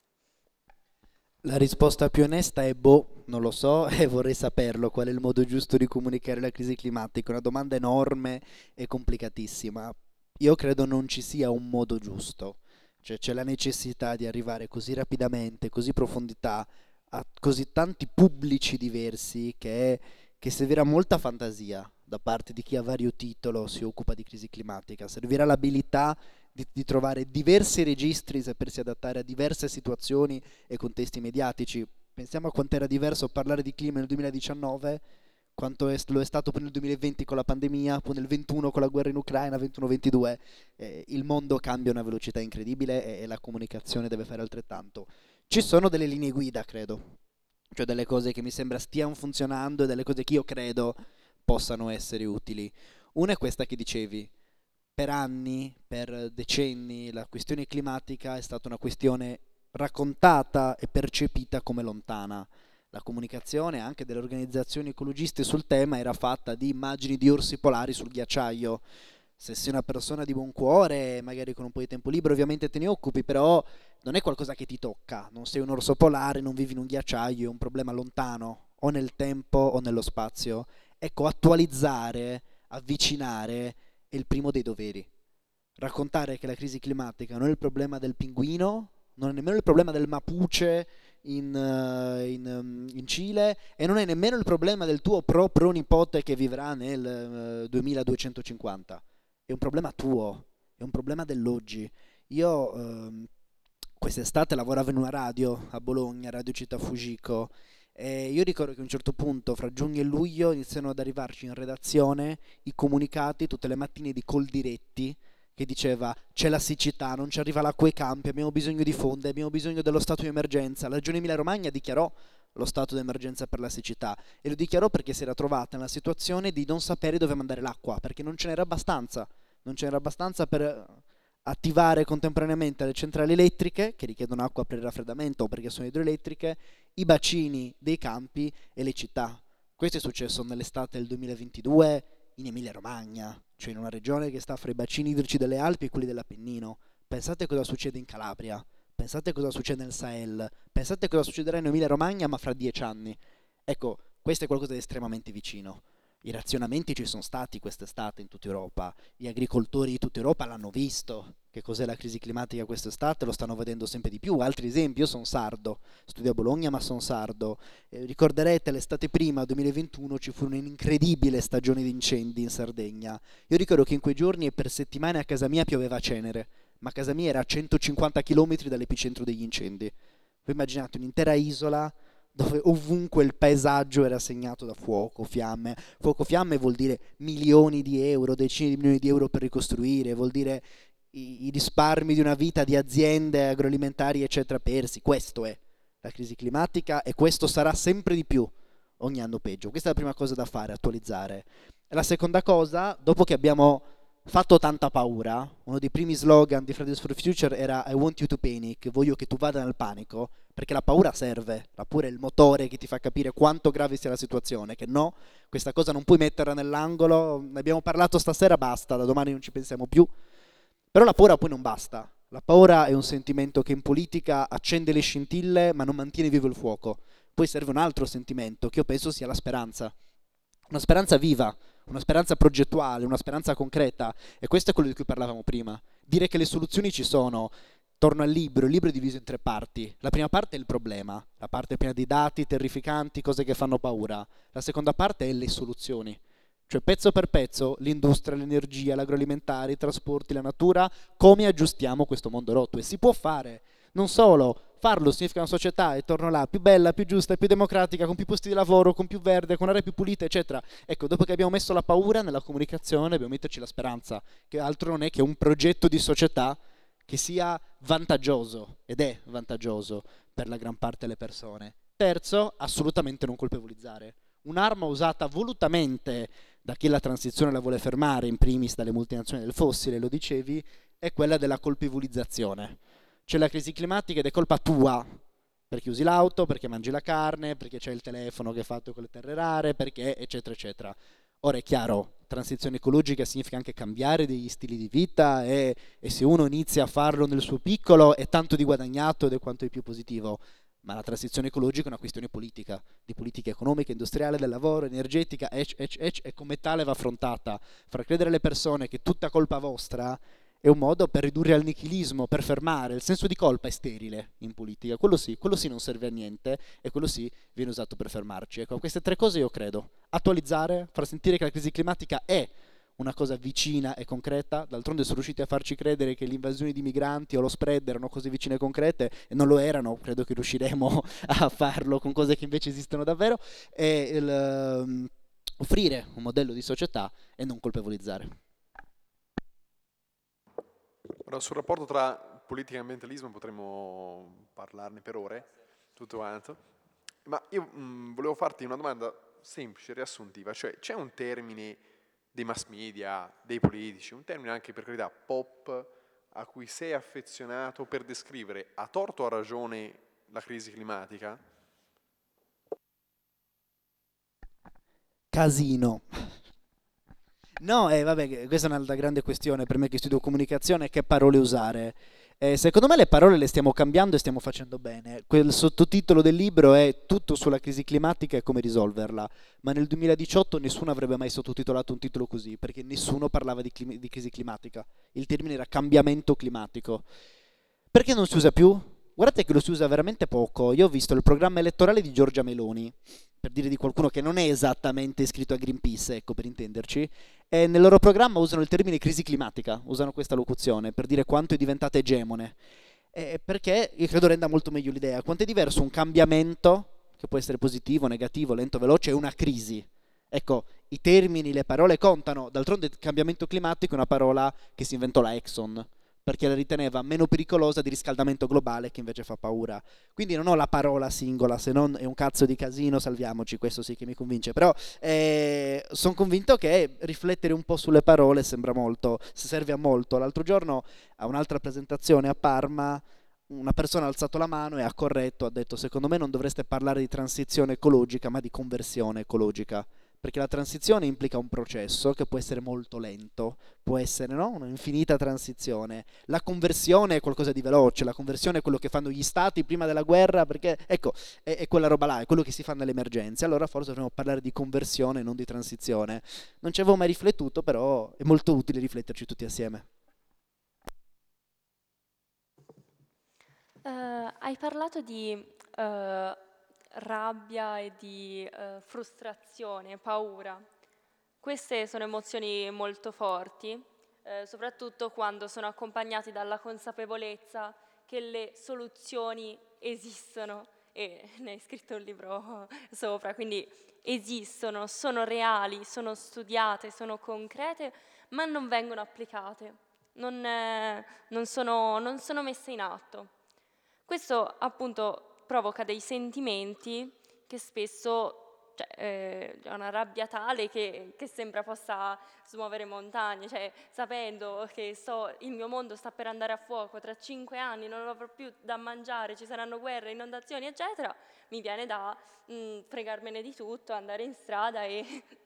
La risposta più onesta è boh, non lo so e vorrei saperlo, qual è il modo giusto di comunicare la crisi climatica. Una domanda enorme e complicatissima. Io credo non ci sia un modo giusto, cioè c'è la necessità di arrivare così rapidamente, così profondità, a così tanti pubblici diversi che servirà molta fantasia da parte di chi a vario titolo si occupa di crisi climatica. Servirà l'abilità di trovare diversi registri, sapersi adattare a diverse situazioni e contesti mediatici. Pensiamo a quanto era diverso parlare di clima nel 2019, quanto lo è stato poi nel 2020 con la pandemia, poi nel 21 con la guerra in Ucraina, 21-22. Il mondo cambia a una velocità incredibile e la comunicazione deve fare altrettanto. Ci sono delle linee guida, credo, cioè delle cose che mi sembra stiano funzionando e delle cose che io credo possano essere utili. Una è questa che dicevi. Per anni, per decenni, la questione climatica è stata una questione raccontata e percepita come lontana. La comunicazione anche delle organizzazioni ecologiste sul tema era fatta di immagini di orsi polari sul ghiacciaio. Se sei una persona di buon cuore, magari con un po' di tempo libero, ovviamente te ne occupi, però non è qualcosa che ti tocca. Non sei un orso polare, non vivi in un ghiacciaio, è un problema lontano, o nel tempo o nello spazio. Ecco, attualizzare, avvicinare è il primo dei doveri. Raccontare che la crisi climatica non è il problema del pinguino, non è nemmeno il problema del mapuche in Cile e non è nemmeno il problema del tuo pronipote che vivrà nel 2250. È un problema tuo, è un problema dell'oggi. Io quest'estate lavoravo in una radio a Bologna, Radio Città Fujiko, e io ricordo che a un certo punto, fra giugno e luglio, iniziano ad arrivarci in redazione i comunicati tutte le mattine di Coldiretti che diceva c'è la siccità, non ci arriva l'acqua ai campi, abbiamo bisogno di fondi, abbiamo bisogno dello stato di emergenza. La Regione Emilia-Romagna dichiarò lo stato di emergenza per la siccità e lo dichiarò perché si era trovata nella situazione di non sapere dove mandare l'acqua, perché non ce n'era abbastanza, non ce n'era abbastanza per attivare contemporaneamente le centrali elettriche che richiedono acqua per il raffreddamento o perché sono idroelettriche, i bacini dei campi e le città. Questo è successo nell'estate del 2022 in Emilia-Romagna, cioè in una regione che sta fra i bacini idrici delle Alpi e quelli dell'Appennino. Pensate cosa succede in Calabria, pensate cosa succede nel Sahel, pensate cosa succederà in Emilia-Romagna ma fra 10 anni. Ecco, questo è qualcosa di estremamente vicino. I razionamenti ci sono stati quest'estate in tutta Europa, gli agricoltori di tutta Europa l'hanno visto, che cos'è la crisi climatica quest'estate, lo stanno vedendo sempre di più. Altri esempi, io sono sardo, studio a Bologna ma sono sardo, ricorderete l'estate prima, 2021, ci fu un'incredibile stagione di incendi in Sardegna. Io ricordo che in quei giorni e per settimane a casa mia pioveva cenere, ma casa mia era a 150 km dall'epicentro degli incendi. Voi immaginate un'intera isola dove ovunque il paesaggio era segnato da fuoco, fiamme. Fuoco, fiamme vuol dire milioni di euro, decine di milioni di euro per ricostruire, vuol dire i risparmi di una vita di aziende agroalimentari eccetera persi. Questo è la crisi climatica e questo sarà sempre di più, ogni anno peggio. Questa è la prima cosa da fare, attualizzare. E la seconda cosa, dopo che abbiamo fatto tanta paura, uno dei primi slogan di Fridays for Future era I want you to panic, voglio che tu vada nel panico, perché la paura serve, la paura è il motore che ti fa capire quanto grave sia la situazione, che no, questa cosa non puoi metterla nell'angolo, ne abbiamo parlato stasera, basta, da domani non ci pensiamo più. Però la paura poi non basta, la paura è un sentimento che in politica accende le scintille ma non mantiene vivo il fuoco. Poi serve un altro sentimento che io penso sia la speranza, una speranza viva, una speranza progettuale, una speranza concreta, e questo è quello di cui parlavamo prima. Dire che le soluzioni ci sono. Torno al libro, il libro è diviso in 3 parti. La prima parte è il problema, la parte piena di dati terrificanti, cose che fanno paura. La seconda parte è le soluzioni. Cioè pezzo per pezzo, l'industria, l'energia, l'agroalimentare, i trasporti, la natura, come aggiustiamo questo mondo rotto? E si può fare. Non solo, farlo significa una società, e torno là, più bella, più giusta, più democratica, con più posti di lavoro, con più verde, con aree più pulite, eccetera. Ecco, dopo che abbiamo messo la paura nella comunicazione, dobbiamo metterci la speranza, che altro non è che un progetto di società che sia vantaggioso, ed è vantaggioso per la gran parte delle persone. Terzo, assolutamente non colpevolizzare. Un'arma usata volutamente da chi la transizione la vuole fermare, in primis dalle multinazionali del fossile, lo dicevi, è quella della colpevolizzazione. C'è la crisi climatica ed è colpa tua, perché usi l'auto, perché mangi la carne, perché c'è il telefono che è fatto con le terre rare, perché eccetera eccetera. Ora è chiaro, transizione ecologica significa anche cambiare degli stili di vita e se uno inizia a farlo nel suo piccolo è tanto di guadagnato ed è quanto di più positivo. Ma la transizione ecologica è una questione politica, di politica economica, industriale, del lavoro, energetica, e come tale va affrontata. Far credere alle persone che è tutta colpa vostra è un modo per ridurre al nichilismo, per fermare. Il senso di colpa è sterile in politica, quello sì non serve a niente e quello sì viene usato per fermarci. Ecco, queste tre cose io credo. Attualizzare, far sentire che la crisi climatica è una cosa vicina e concreta, d'altronde sono riusciti a farci credere che le invasioni di migranti o lo spread erano cose vicine e concrete e non lo erano, credo che riusciremo a farlo con cose che invece esistono davvero, e offrire un modello di società e non colpevolizzare. Ora, sul rapporto tra politica e ambientalismo potremmo parlarne per ore, tutto quanto, ma io volevo farti una domanda semplice, riassuntiva, cioè c'è un termine dei mass media, dei politici, un termine anche per carità pop a cui sei affezionato per descrivere a torto o a ragione la crisi climatica? Casino. No, vabbè, questa è un'altra grande questione per me che studio comunicazione, che parole usare. Secondo me le parole le stiamo cambiando e stiamo facendo bene. Quel sottotitolo del libro è Tutto sulla crisi climatica e come risolverla, ma nel 2018 nessuno avrebbe mai sottotitolato un titolo così, perché nessuno parlava di crisi climatica. Il termine era cambiamento climatico. Perché non si usa più? Guardate che lo si usa veramente poco. Io ho visto il programma elettorale di Giorgia Meloni, per dire di qualcuno che non è esattamente iscritto a Greenpeace, ecco, per intenderci, e nel loro programma usano il termine crisi climatica, usano questa locuzione per dire quanto è diventata egemone. Perché io credo renda molto meglio l'idea. Quanto è diverso un cambiamento, che può essere positivo, negativo, lento, veloce, e una crisi. Ecco, i termini, le parole contano. D'altronde il cambiamento climatico è una parola che si inventò la Exxon, perché la riteneva meno pericolosa di riscaldamento globale, che invece fa paura. Quindi non ho la parola singola, se non è un cazzo di casino, salviamoci, questo sì che mi convince. Però sono convinto che riflettere un po' sulle parole sembra molto, serve a molto. L'altro giorno a un'altra presentazione a Parma una persona ha alzato la mano e ha corretto, ha detto secondo me non dovreste parlare di transizione ecologica ma di conversione ecologica, perché la transizione implica un processo che può essere molto lento, può essere no? Un'infinita transizione. La conversione è qualcosa di veloce, la conversione è quello che fanno gli stati prima della guerra, perché ecco, è quella roba là, è quello che si fa nelle emergenze. Allora forse dovremmo parlare di conversione, non di transizione. Non ci avevo mai riflettuto, però è molto utile rifletterci tutti assieme. Hai parlato di rabbia e di frustrazione, paura. Queste sono emozioni molto forti, soprattutto quando sono accompagnati dalla consapevolezza che le soluzioni esistono e ne hai scritto un libro sopra, quindi esistono, sono reali, sono studiate, sono concrete, ma non vengono applicate, non sono messe in atto. Questo appunto provoca dei sentimenti che spesso, cioè, è una rabbia tale che sembra possa smuovere montagne, cioè sapendo che il mio mondo sta per andare a fuoco, tra 5 anni non avrò più da mangiare, ci saranno guerre, inondazioni, eccetera, mi viene da fregarmene di tutto, andare in strada e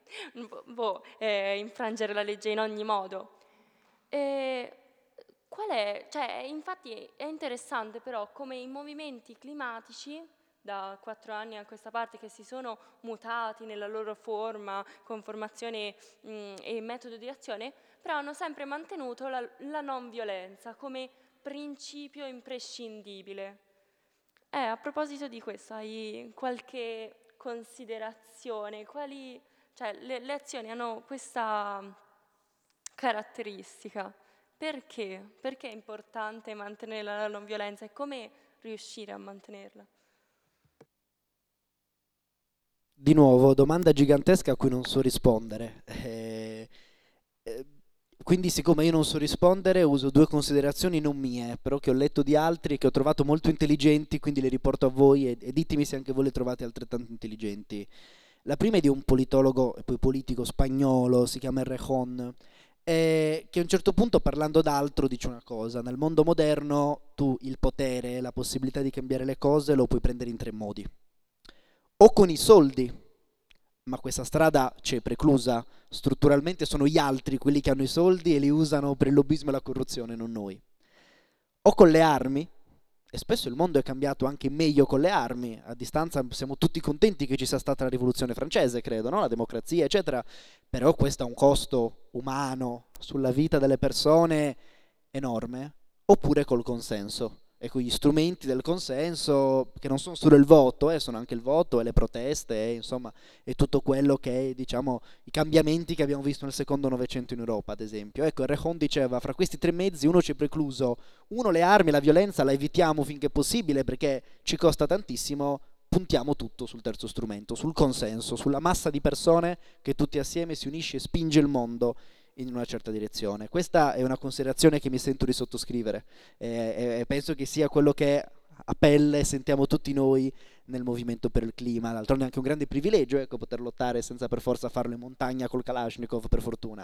infrangere la legge in ogni modo. E cioè, infatti è interessante però come i movimenti climatici da 4 anni a questa parte che si sono mutati nella loro forma, conformazione e metodo di azione, però hanno sempre mantenuto la non violenza come principio imprescindibile. A proposito di questo, hai qualche considerazione? Quali Cioè le azioni hanno questa caratteristica. Perché? Perché è importante mantenere la non violenza e come riuscire a mantenerla? Di nuovo, domanda gigantesca a cui non so rispondere. Quindi, siccome io non so rispondere, uso due considerazioni non mie, però che ho letto di altri e che ho trovato molto intelligenti, quindi le riporto a voi e ditemi se anche voi le trovate altrettanto intelligenti. La prima è di un politologo e poi politico spagnolo, si chiama Errejón, che a un certo punto, parlando d'altro, dice una cosa: nel mondo moderno tu il potere, la possibilità di cambiare le cose lo puoi prendere in tre modi. O con i soldi, ma questa strada c'è preclusa, strutturalmente sono gli altri quelli che hanno i soldi e li usano per il lobbismo e la corruzione, non noi. O con le armi, e spesso il mondo è cambiato anche meglio con le armi, a distanza siamo tutti contenti che ci sia stata la rivoluzione francese, credo, no? La democrazia, eccetera, però questo ha un costo umano sulla vita delle persone enorme, oppure col consenso e con gli strumenti del consenso, che non sono solo il voto, sono anche il voto e le proteste, insomma, e tutto quello che è, diciamo, i cambiamenti che abbiamo visto nel secondo Novecento in Europa, ad esempio. Ecco, Errejón diceva, fra questi tre mezzi uno ci è precluso, uno le armi, la violenza la evitiamo finché è possibile perché ci costa tantissimo, puntiamo tutto sul terzo strumento, sul consenso, sulla massa di persone che tutti assieme si unisce e spinge il mondo in una certa direzione. Questa è una considerazione che mi sento di sottoscrivere e penso che sia quello che a pelle sentiamo tutti noi nel movimento per il clima. D'altronde è anche un grande privilegio, ecco, poter lottare senza per forza farlo in montagna col Kalashnikov, per fortuna.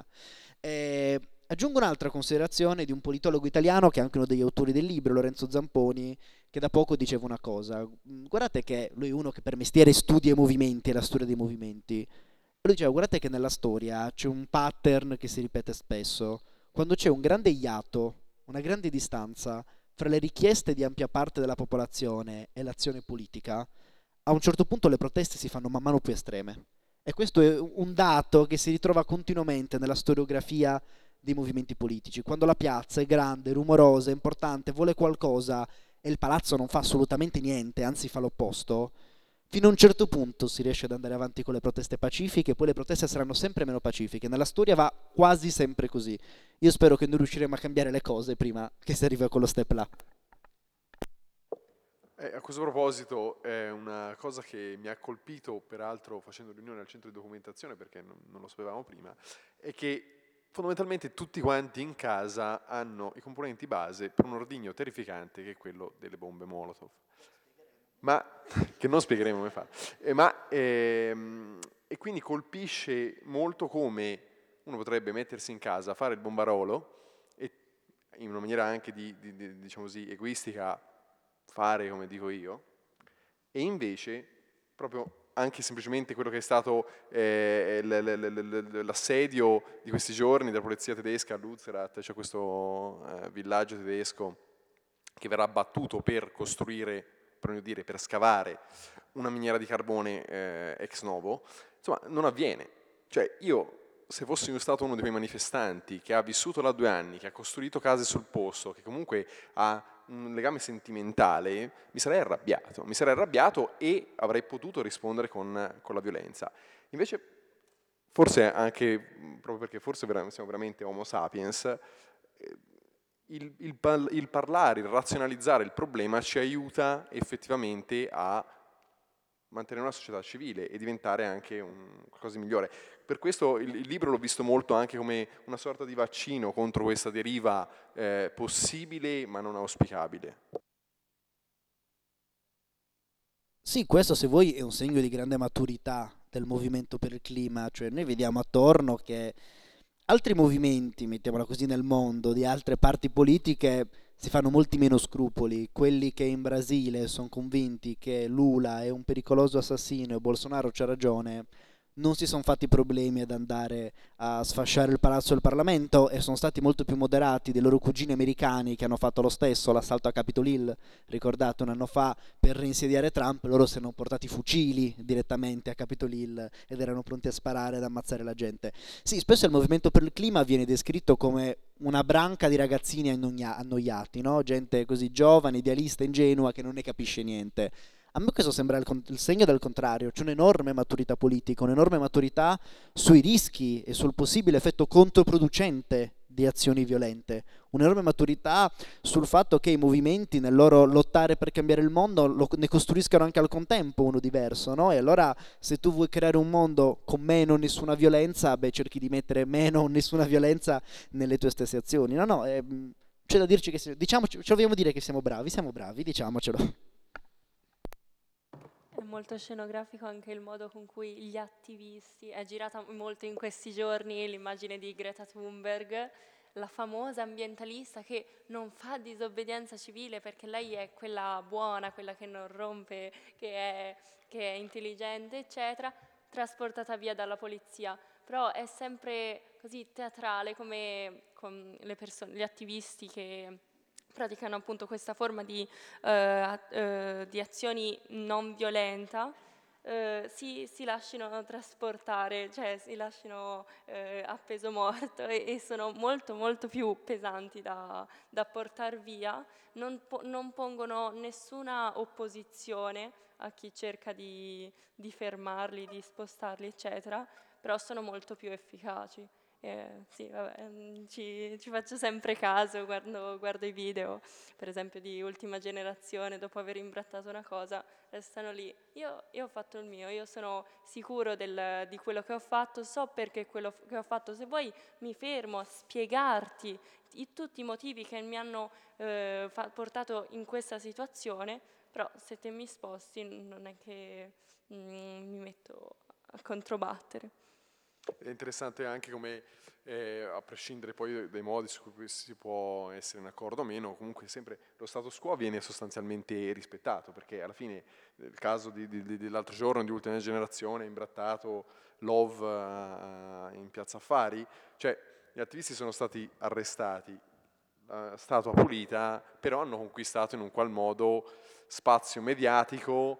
Aggiungo un'altra considerazione di un politologo italiano che è anche uno degli autori del libro, Lorenzo Zamponi, che da poco diceva una cosa. Guardate che lui è uno che per mestiere studia i movimenti e la storia dei movimenti. Lui diceva, guardate che nella storia c'è un pattern che si ripete spesso. Quando c'è un grande iato, una grande distanza fra le richieste di ampia parte della popolazione e l'azione politica, a un certo punto le proteste si fanno man mano più estreme. E questo è un dato che si ritrova continuamente nella storiografia dei movimenti politici. Quando la piazza è grande, rumorosa, importante, vuole qualcosa e il palazzo non fa assolutamente niente, anzi fa l'opposto, fino a un certo punto si riesce ad andare avanti con le proteste pacifiche, poi le proteste saranno sempre meno pacifiche. Nella storia va quasi sempre così. Io spero che noi riusciremo a cambiare le cose prima che si arrivi a quello step là. A questo proposito è una cosa che mi ha colpito, peraltro facendo riunione al centro di documentazione, perché non lo sapevamo prima, è che fondamentalmente tutti quanti in casa hanno i componenti base per un ordigno terrificante che è quello delle bombe Molotov. Ma che non spiegheremo come fa. E quindi colpisce molto come uno potrebbe mettersi in casa, fare il bombarolo e in una maniera anche diciamo così, egoistica fare come dico io, e invece proprio anche semplicemente quello che è stato l'assedio di questi giorni della polizia tedesca a Lützerath, c'è questo villaggio tedesco che verrà abbattuto per costruire, per scavare una miniera di carbone ex novo, insomma non avviene. Cioè io, se fossi stato uno di quei manifestanti che ha vissuto là 2 anni, che ha costruito case sul posto, che comunque ha un legame sentimentale, mi sarei arrabbiato e avrei potuto rispondere con la violenza. Invece, forse anche, proprio perché forse siamo veramente homo sapiens, il parlare, il razionalizzare il problema ci aiuta effettivamente a mantenere una società civile e diventare anche qualcosa di migliore. Per questo il libro l'ho visto molto anche come una sorta di vaccino contro questa deriva possibile ma non auspicabile. Sì, questo se vuoi è un segno di grande maturità del movimento per il clima, cioè noi vediamo attorno che altri movimenti, mettiamola così, nel mondo, di altre parti politiche si fanno molti meno scrupoli. Quelli che in Brasile sono convinti che Lula è un pericoloso assassino e Bolsonaro c'ha ragione, non si sono fatti problemi ad andare a sfasciare il palazzo del Parlamento e sono stati molto più moderati dei loro cugini americani che hanno fatto lo stesso, l'assalto a Capitol Hill, ricordate, un anno fa, per reinsediare Trump. Loro si erano portati fucili direttamente a Capitol Hill ed erano pronti a sparare, ad ammazzare la gente. Sì, spesso il movimento per il clima viene descritto come una branca di ragazzini annoiati, no? Gente così giovane, idealista, ingenua, che non ne capisce niente. A me questo sembra il segno del contrario, c'è un'enorme maturità politica, un'enorme maturità sui rischi e sul possibile effetto controproducente di azioni violente, un'enorme maturità sul fatto che i movimenti nel loro lottare per cambiare il mondo ne costruiscano anche al contempo uno diverso, no? E allora se tu vuoi creare un mondo con meno o nessuna violenza, beh, cerchi di mettere meno o nessuna violenza nelle tue stesse azioni. No, c'è da dirci che diciamoci, ci vogliamo dire che siamo bravi, diciamocelo. È molto scenografico anche il modo con cui gli attivisti, è girata molto in questi giorni l'immagine di Greta Thunberg, la famosa ambientalista che non fa disobbedienza civile perché lei è quella buona, quella che non rompe, che è intelligente, eccetera, trasportata via dalla polizia. Però è sempre così teatrale come con le persone, gli attivisti che praticano appunto questa forma di azioni non violenta, si lasciano trasportare, cioè si lasciano a peso morto e sono molto molto più pesanti da portare via, non pongono nessuna opposizione a chi cerca di fermarli, di spostarli, eccetera, però sono molto più efficaci. Sì, vabbè, ci faccio sempre caso, guardo i video, per esempio di Ultima Generazione, dopo aver imbrattato una cosa, restano lì. Io ho fatto il mio, io sono sicuro di quello che ho fatto, so perché quello che ho fatto. Se vuoi mi fermo a spiegarti tutti i motivi che mi hanno portato in questa situazione, però se te mi sposti non è che mi metto a controbattere. È interessante anche come, a prescindere poi dai modi su cui si può essere in accordo o meno, comunque sempre lo status quo viene sostanzialmente rispettato, perché alla fine il caso dell'altro giorno, di Ultima Generazione, imbrattato Love in Piazza Affari, cioè gli attivisti sono stati arrestati, statua pulita, però hanno conquistato in un qual modo spazio mediatico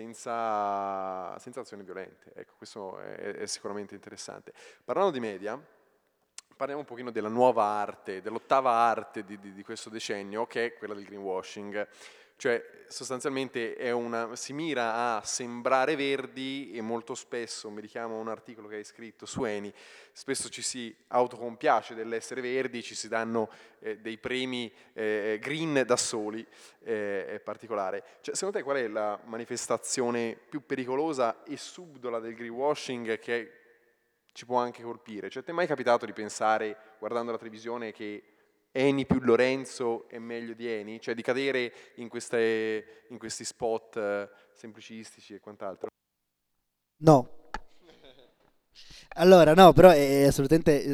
senza azioni violente. Ecco, questo è sicuramente interessante. Parlando di media, parliamo un pochino della nuova arte, dell'ottava arte di questo decennio, che è quella del greenwashing. Cioè, sostanzialmente si mira a sembrare verdi e molto spesso, mi richiamo a un articolo che hai scritto su Eni, spesso ci si autocompiace dell'essere verdi, ci si danno dei premi green da soli, è particolare. Cioè, secondo te qual è la manifestazione più pericolosa e subdola del greenwashing che ci può anche colpire? Cioè, ti è mai capitato di pensare, guardando la televisione, che Eni più Lorenzo è meglio di Eni? Cioè di cadere in questi spot semplicistici e quant'altro? No. Allora, no, però è assolutamente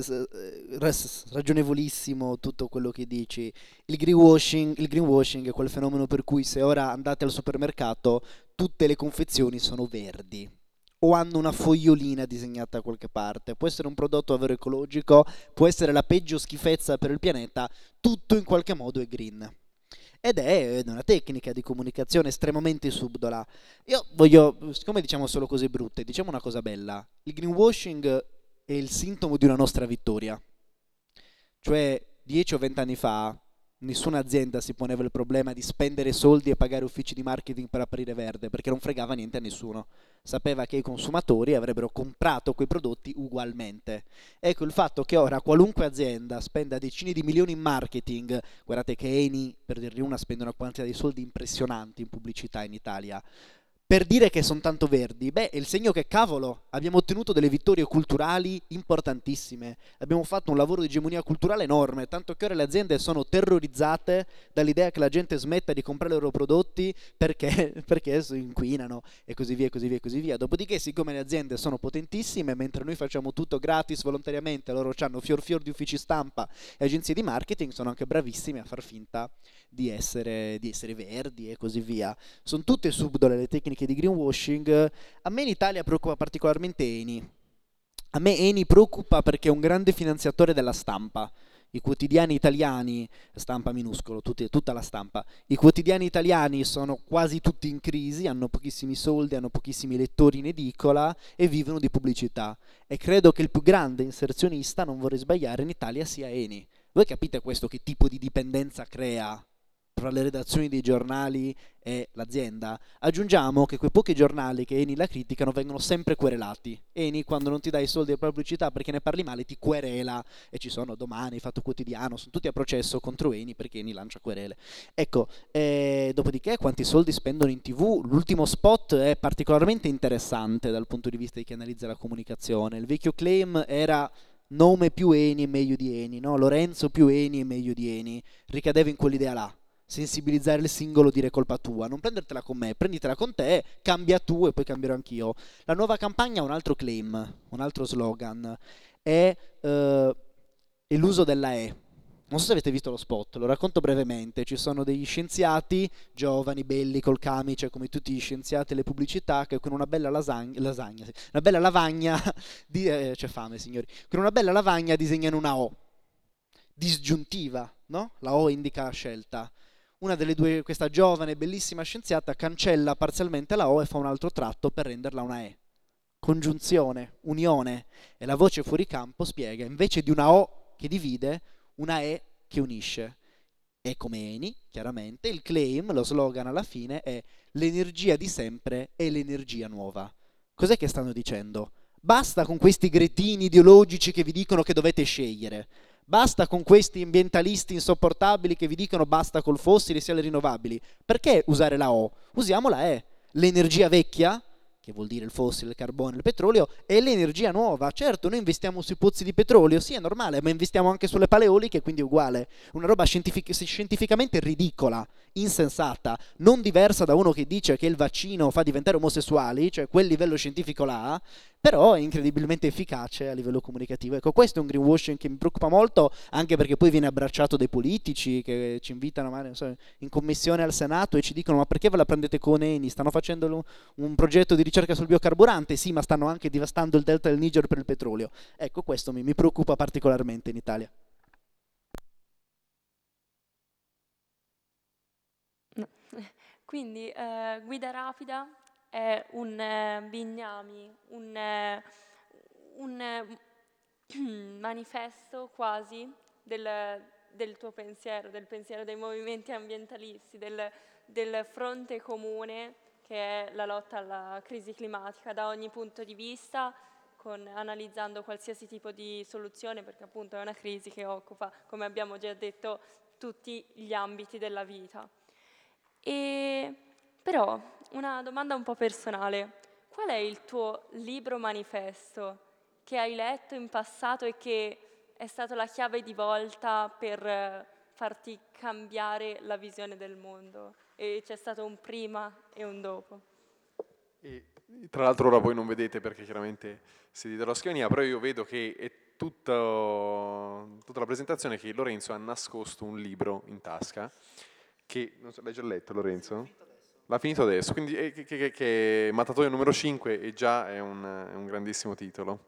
ragionevolissimo tutto quello che dici. Il greenwashing è quel fenomeno per cui se ora andate al supermercato tutte le confezioni sono verdi o hanno una fogliolina disegnata da qualche parte. Può essere un prodotto agroecologico, può essere la peggio schifezza per il pianeta, tutto in qualche modo è green. Ed è una tecnica di comunicazione estremamente subdola. Io voglio, siccome diciamo solo cose brutte, diciamo una cosa bella. Il greenwashing è il sintomo di una nostra vittoria. Cioè, 10 o 20 anni fa, nessuna azienda si poneva il problema di spendere soldi e pagare uffici di marketing per apparire verde, perché non fregava niente a nessuno. Sapeva che i consumatori avrebbero comprato quei prodotti ugualmente. Ecco, il fatto che ora qualunque azienda spenda decine di milioni in marketing, guardate che Eni, per dirne una, spende una quantità di soldi impressionanti in pubblicità in Italia, per dire che sono tanto verdi, beh, è il segno che, cavolo, abbiamo ottenuto delle vittorie culturali importantissime. Abbiamo fatto un lavoro di egemonia culturale enorme, tanto che ora le aziende sono terrorizzate dall'idea che la gente smetta di comprare i loro prodotti perché inquinano e così via, e così via, e così via. Dopodiché, siccome le aziende sono potentissime, mentre noi facciamo tutto gratis, volontariamente, loro hanno fior di uffici stampa e agenzie di marketing, sono anche bravissimi a far finta di essere verdi e così via. Sono tutte subdole le tecniche di greenwashing. A me in Italia preoccupa particolarmente Eni. A me Eni preoccupa perché è un grande finanziatore della stampa. I quotidiani italiani, stampa minuscolo, tutta la stampa, i quotidiani italiani sono quasi tutti in crisi, hanno pochissimi soldi, hanno pochissimi lettori in edicola e vivono di pubblicità. E credo che il più grande inserzionista, non vorrei sbagliare, in Italia sia Eni. Voi capite questo che tipo di dipendenza crea tra le redazioni dei giornali e l'azienda, aggiungiamo che quei pochi giornali che Eni la criticano vengono sempre querelati. Eni, quando non ti dai i soldi per pubblicità perché ne parli male, ti querela, e ci sono Domani, Fatto Quotidiano, sono tutti a processo contro Eni perché Eni lancia querele. Ecco, dopodiché quanti soldi spendono in TV? L'ultimo spot è particolarmente interessante dal punto di vista di chi analizza la comunicazione. Il vecchio claim era nome più Eni è meglio di Eni, no? Lorenzo più Eni è meglio di Eni, ricadeva in quell'idea là. Sensibilizzare il singolo, dire colpa tua, non prendertela con me, prenditela con te, cambia tu e poi cambierò anch'io. La nuova campagna ha un altro claim, un altro slogan, è l'uso della E. Non so se avete visto lo spot, lo racconto brevemente. Ci sono degli scienziati, giovani, belli, col camice, come tutti gli scienziati e le pubblicità, che con una bella lasagna sì, una bella lavagna, c'è fame signori, con una bella lavagna disegnano una O, disgiuntiva, no? La O indica scelta. Una delle due, questa giovane, bellissima scienziata, cancella parzialmente la O e fa un altro tratto per renderla una E. Congiunzione, unione. E la voce fuori campo spiega, invece di una O che divide, una E che unisce. E come Eni, chiaramente, il claim, lo slogan alla fine è l'energia di sempre è l'energia nuova. Cos'è che stanno dicendo? Basta con questi gretini ideologici che vi dicono che dovete scegliere. Basta con questi ambientalisti insopportabili che vi dicono basta col fossile sia le rinnovabili. Perché usare la O? Usiamo la E. L'energia vecchia, che vuol dire il fossile, il carbone, il petrolio, è l'energia nuova. Certo, noi investiamo sui pozzi di petrolio, sì è normale, ma investiamo anche sulle paleoliche, quindi è uguale. Una roba scientificamente ridicola, insensata, non diversa da uno che dice che il vaccino fa diventare omosessuali, cioè quel livello scientifico là, però è incredibilmente efficace a livello comunicativo. Ecco, questo è un greenwashing che mi preoccupa molto, anche perché poi viene abbracciato dai politici che ci invitano magari, non so, in commissione al Senato e ci dicono ma perché ve la prendete con Eni? Stanno facendo un progetto di ricerca sul biocarburante, sì, ma stanno anche devastando il delta del Niger per il petrolio. Ecco, questo mi preoccupa particolarmente in Italia. No. Quindi Guida Rapida è un bignami, un manifesto quasi del tuo pensiero, del pensiero dei movimenti ambientalisti, del fronte comune che è la lotta alla crisi climatica da ogni punto di vista, analizzando qualsiasi tipo di soluzione, perché appunto è una crisi che occupa, come abbiamo già detto, tutti gli ambiti della vita. Però una domanda un po' personale: qual è il tuo libro manifesto che hai letto in passato e che è stato la chiave di volta per farti cambiare la visione del mondo? E c'è stato un prima e un dopo. E, tra l'altro ora voi non vedete perché chiaramente siete dietro la scrivania, però io vedo che è tutta la presentazione che Lorenzo ha nascosto un libro in tasca che, non so, l'hai già letto Lorenzo? L'ha finito adesso, quindi che Mattatoio numero 5 e già è un grandissimo titolo.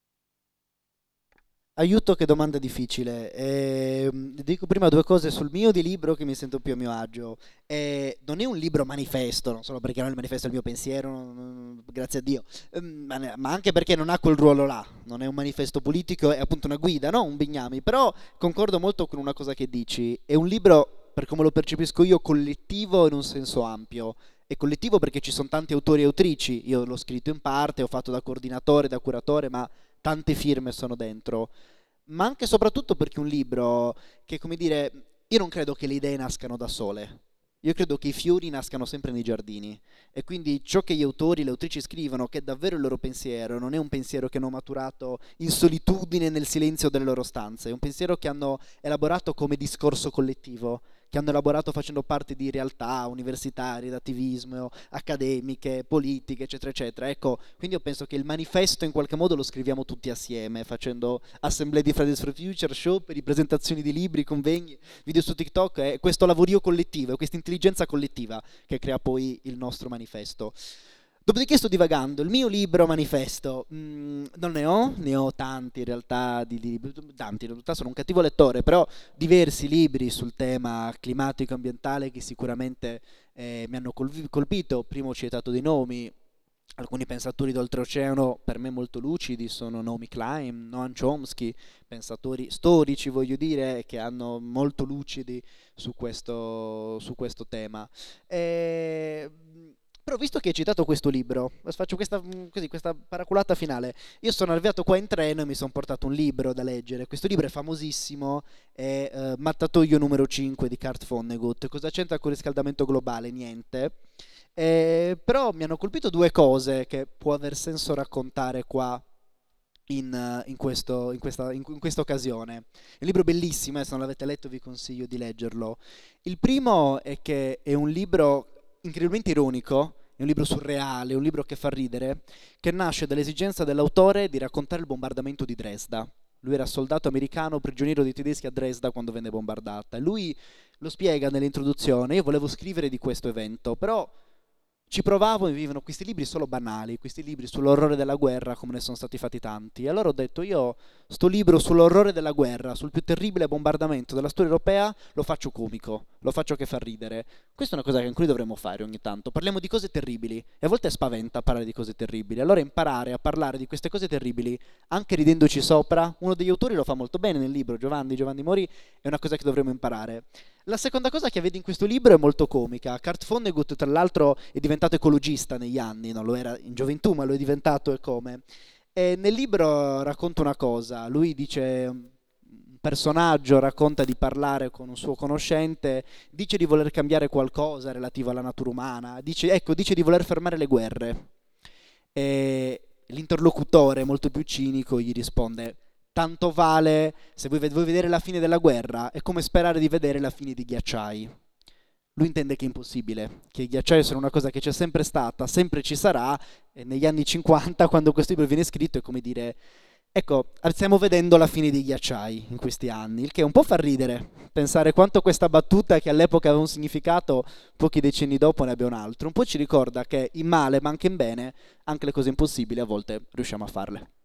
Aiuto, che domanda difficile. Dico prima due cose sul mio di libro che mi sento più a mio agio. Non è un libro manifesto, non solo perché non è il manifesto del mio pensiero, grazie a Dio, ma anche perché non ha quel ruolo là. Non è un manifesto politico, è appunto una guida, no? Un bignami. Però concordo molto con una cosa che dici. È un libro, per come lo percepisco io, collettivo in un senso ampio. È collettivo perché ci sono tanti autori e autrici. Io l'ho scritto in parte, ho fatto da coordinatore, da curatore, ma tante firme sono dentro, ma anche e soprattutto perché un libro che, come dire, io non credo che le idee nascano da sole. Io credo che i fiori nascano sempre nei giardini e quindi ciò che gli autori e le autrici scrivono, che è davvero il loro pensiero, non è un pensiero che hanno maturato in solitudine nel silenzio delle loro stanze, è un pensiero che hanno elaborato come discorso collettivo, che hanno elaborato facendo parte di realtà universitarie, d'attivismo, accademiche, politiche, eccetera, eccetera. Ecco, quindi io penso che il manifesto in qualche modo lo scriviamo tutti assieme, facendo assemblee di Fridays for Future, scioperi, presentazioni di libri, convegni, video su TikTok, è questo lavorio collettivo, è questa intelligenza collettiva che crea poi il nostro manifesto. Dopodiché sto divagando, il mio libro manifesto, non ne ho tanti in realtà, tanti, in realtà sono un cattivo lettore, però diversi libri sul tema climatico e ambientale che sicuramente mi hanno colpito. Prima ho citato dei nomi, Alcuni pensatori d'oltreoceano per me molto lucidi sono Naomi Klein, Noam Chomsky, pensatori storici voglio dire, che hanno molto lucidi su questo tema. E, però visto che hai citato questo libro, faccio questa paraculata finale. Io sono arrivato qua in treno e mi sono portato un libro da leggere. Questo libro è famosissimo, è Mattatoio numero 5 di Kurt Vonnegut. Cosa c'entra con il riscaldamento globale? Niente. Però mi hanno colpito due cose che può aver senso raccontare qua in questa occasione. È un libro bellissimo, se non l'avete letto vi consiglio di leggerlo. Il primo è che è un libro incredibilmente ironico, è un libro surreale, è un libro che fa ridere, che nasce dall'esigenza dell'autore di raccontare il bombardamento di Dresda. Lui era soldato americano, prigioniero dei tedeschi a Dresda quando venne bombardata. E lui lo spiega nell'introduzione. Io volevo scrivere di questo evento, però ci provavo e mi vivono questi libri solo banali, questi libri sull'orrore della guerra, come ne sono stati fatti tanti. E allora ho detto, io sto libro sull'orrore della guerra, sul più terribile bombardamento della storia europea, lo faccio comico, lo faccio che fa ridere. Questa è una cosa che anche noi dovremmo fare ogni tanto. Parliamo di cose terribili e a volte spaventa parlare di cose terribili. Allora imparare a parlare di queste cose terribili, anche ridendoci sopra, uno degli autori lo fa molto bene nel libro, Giovanni Mori, è una cosa che dovremmo imparare. La seconda cosa che vedi in questo libro è molto comica. Kurt Vonnegut, tra l'altro, è diventato ecologista negli anni, non lo era in gioventù, ma lo è diventato e come. E nel libro racconta una cosa, lui dice, un personaggio racconta di parlare con un suo conoscente, dice di voler cambiare qualcosa relativo alla natura umana, dice di voler fermare le guerre. E l'interlocutore, molto più cinico, gli risponde: tanto vale, se vuoi vedere la fine della guerra, è come sperare di vedere la fine di ghiacciai. Lui intende che è impossibile, che i ghiacciai sono una cosa che c'è sempre stata, sempre ci sarà, e negli anni 50, quando questo libro viene scritto, è come dire, ecco, stiamo vedendo la fine dei ghiacciai in questi anni, il che un po' fa ridere, pensare quanto questa battuta che all'epoca aveva un significato, pochi decenni dopo ne abbia un altro. Un po' ci ricorda che in male, ma anche in bene, anche le cose impossibili a volte riusciamo a farle.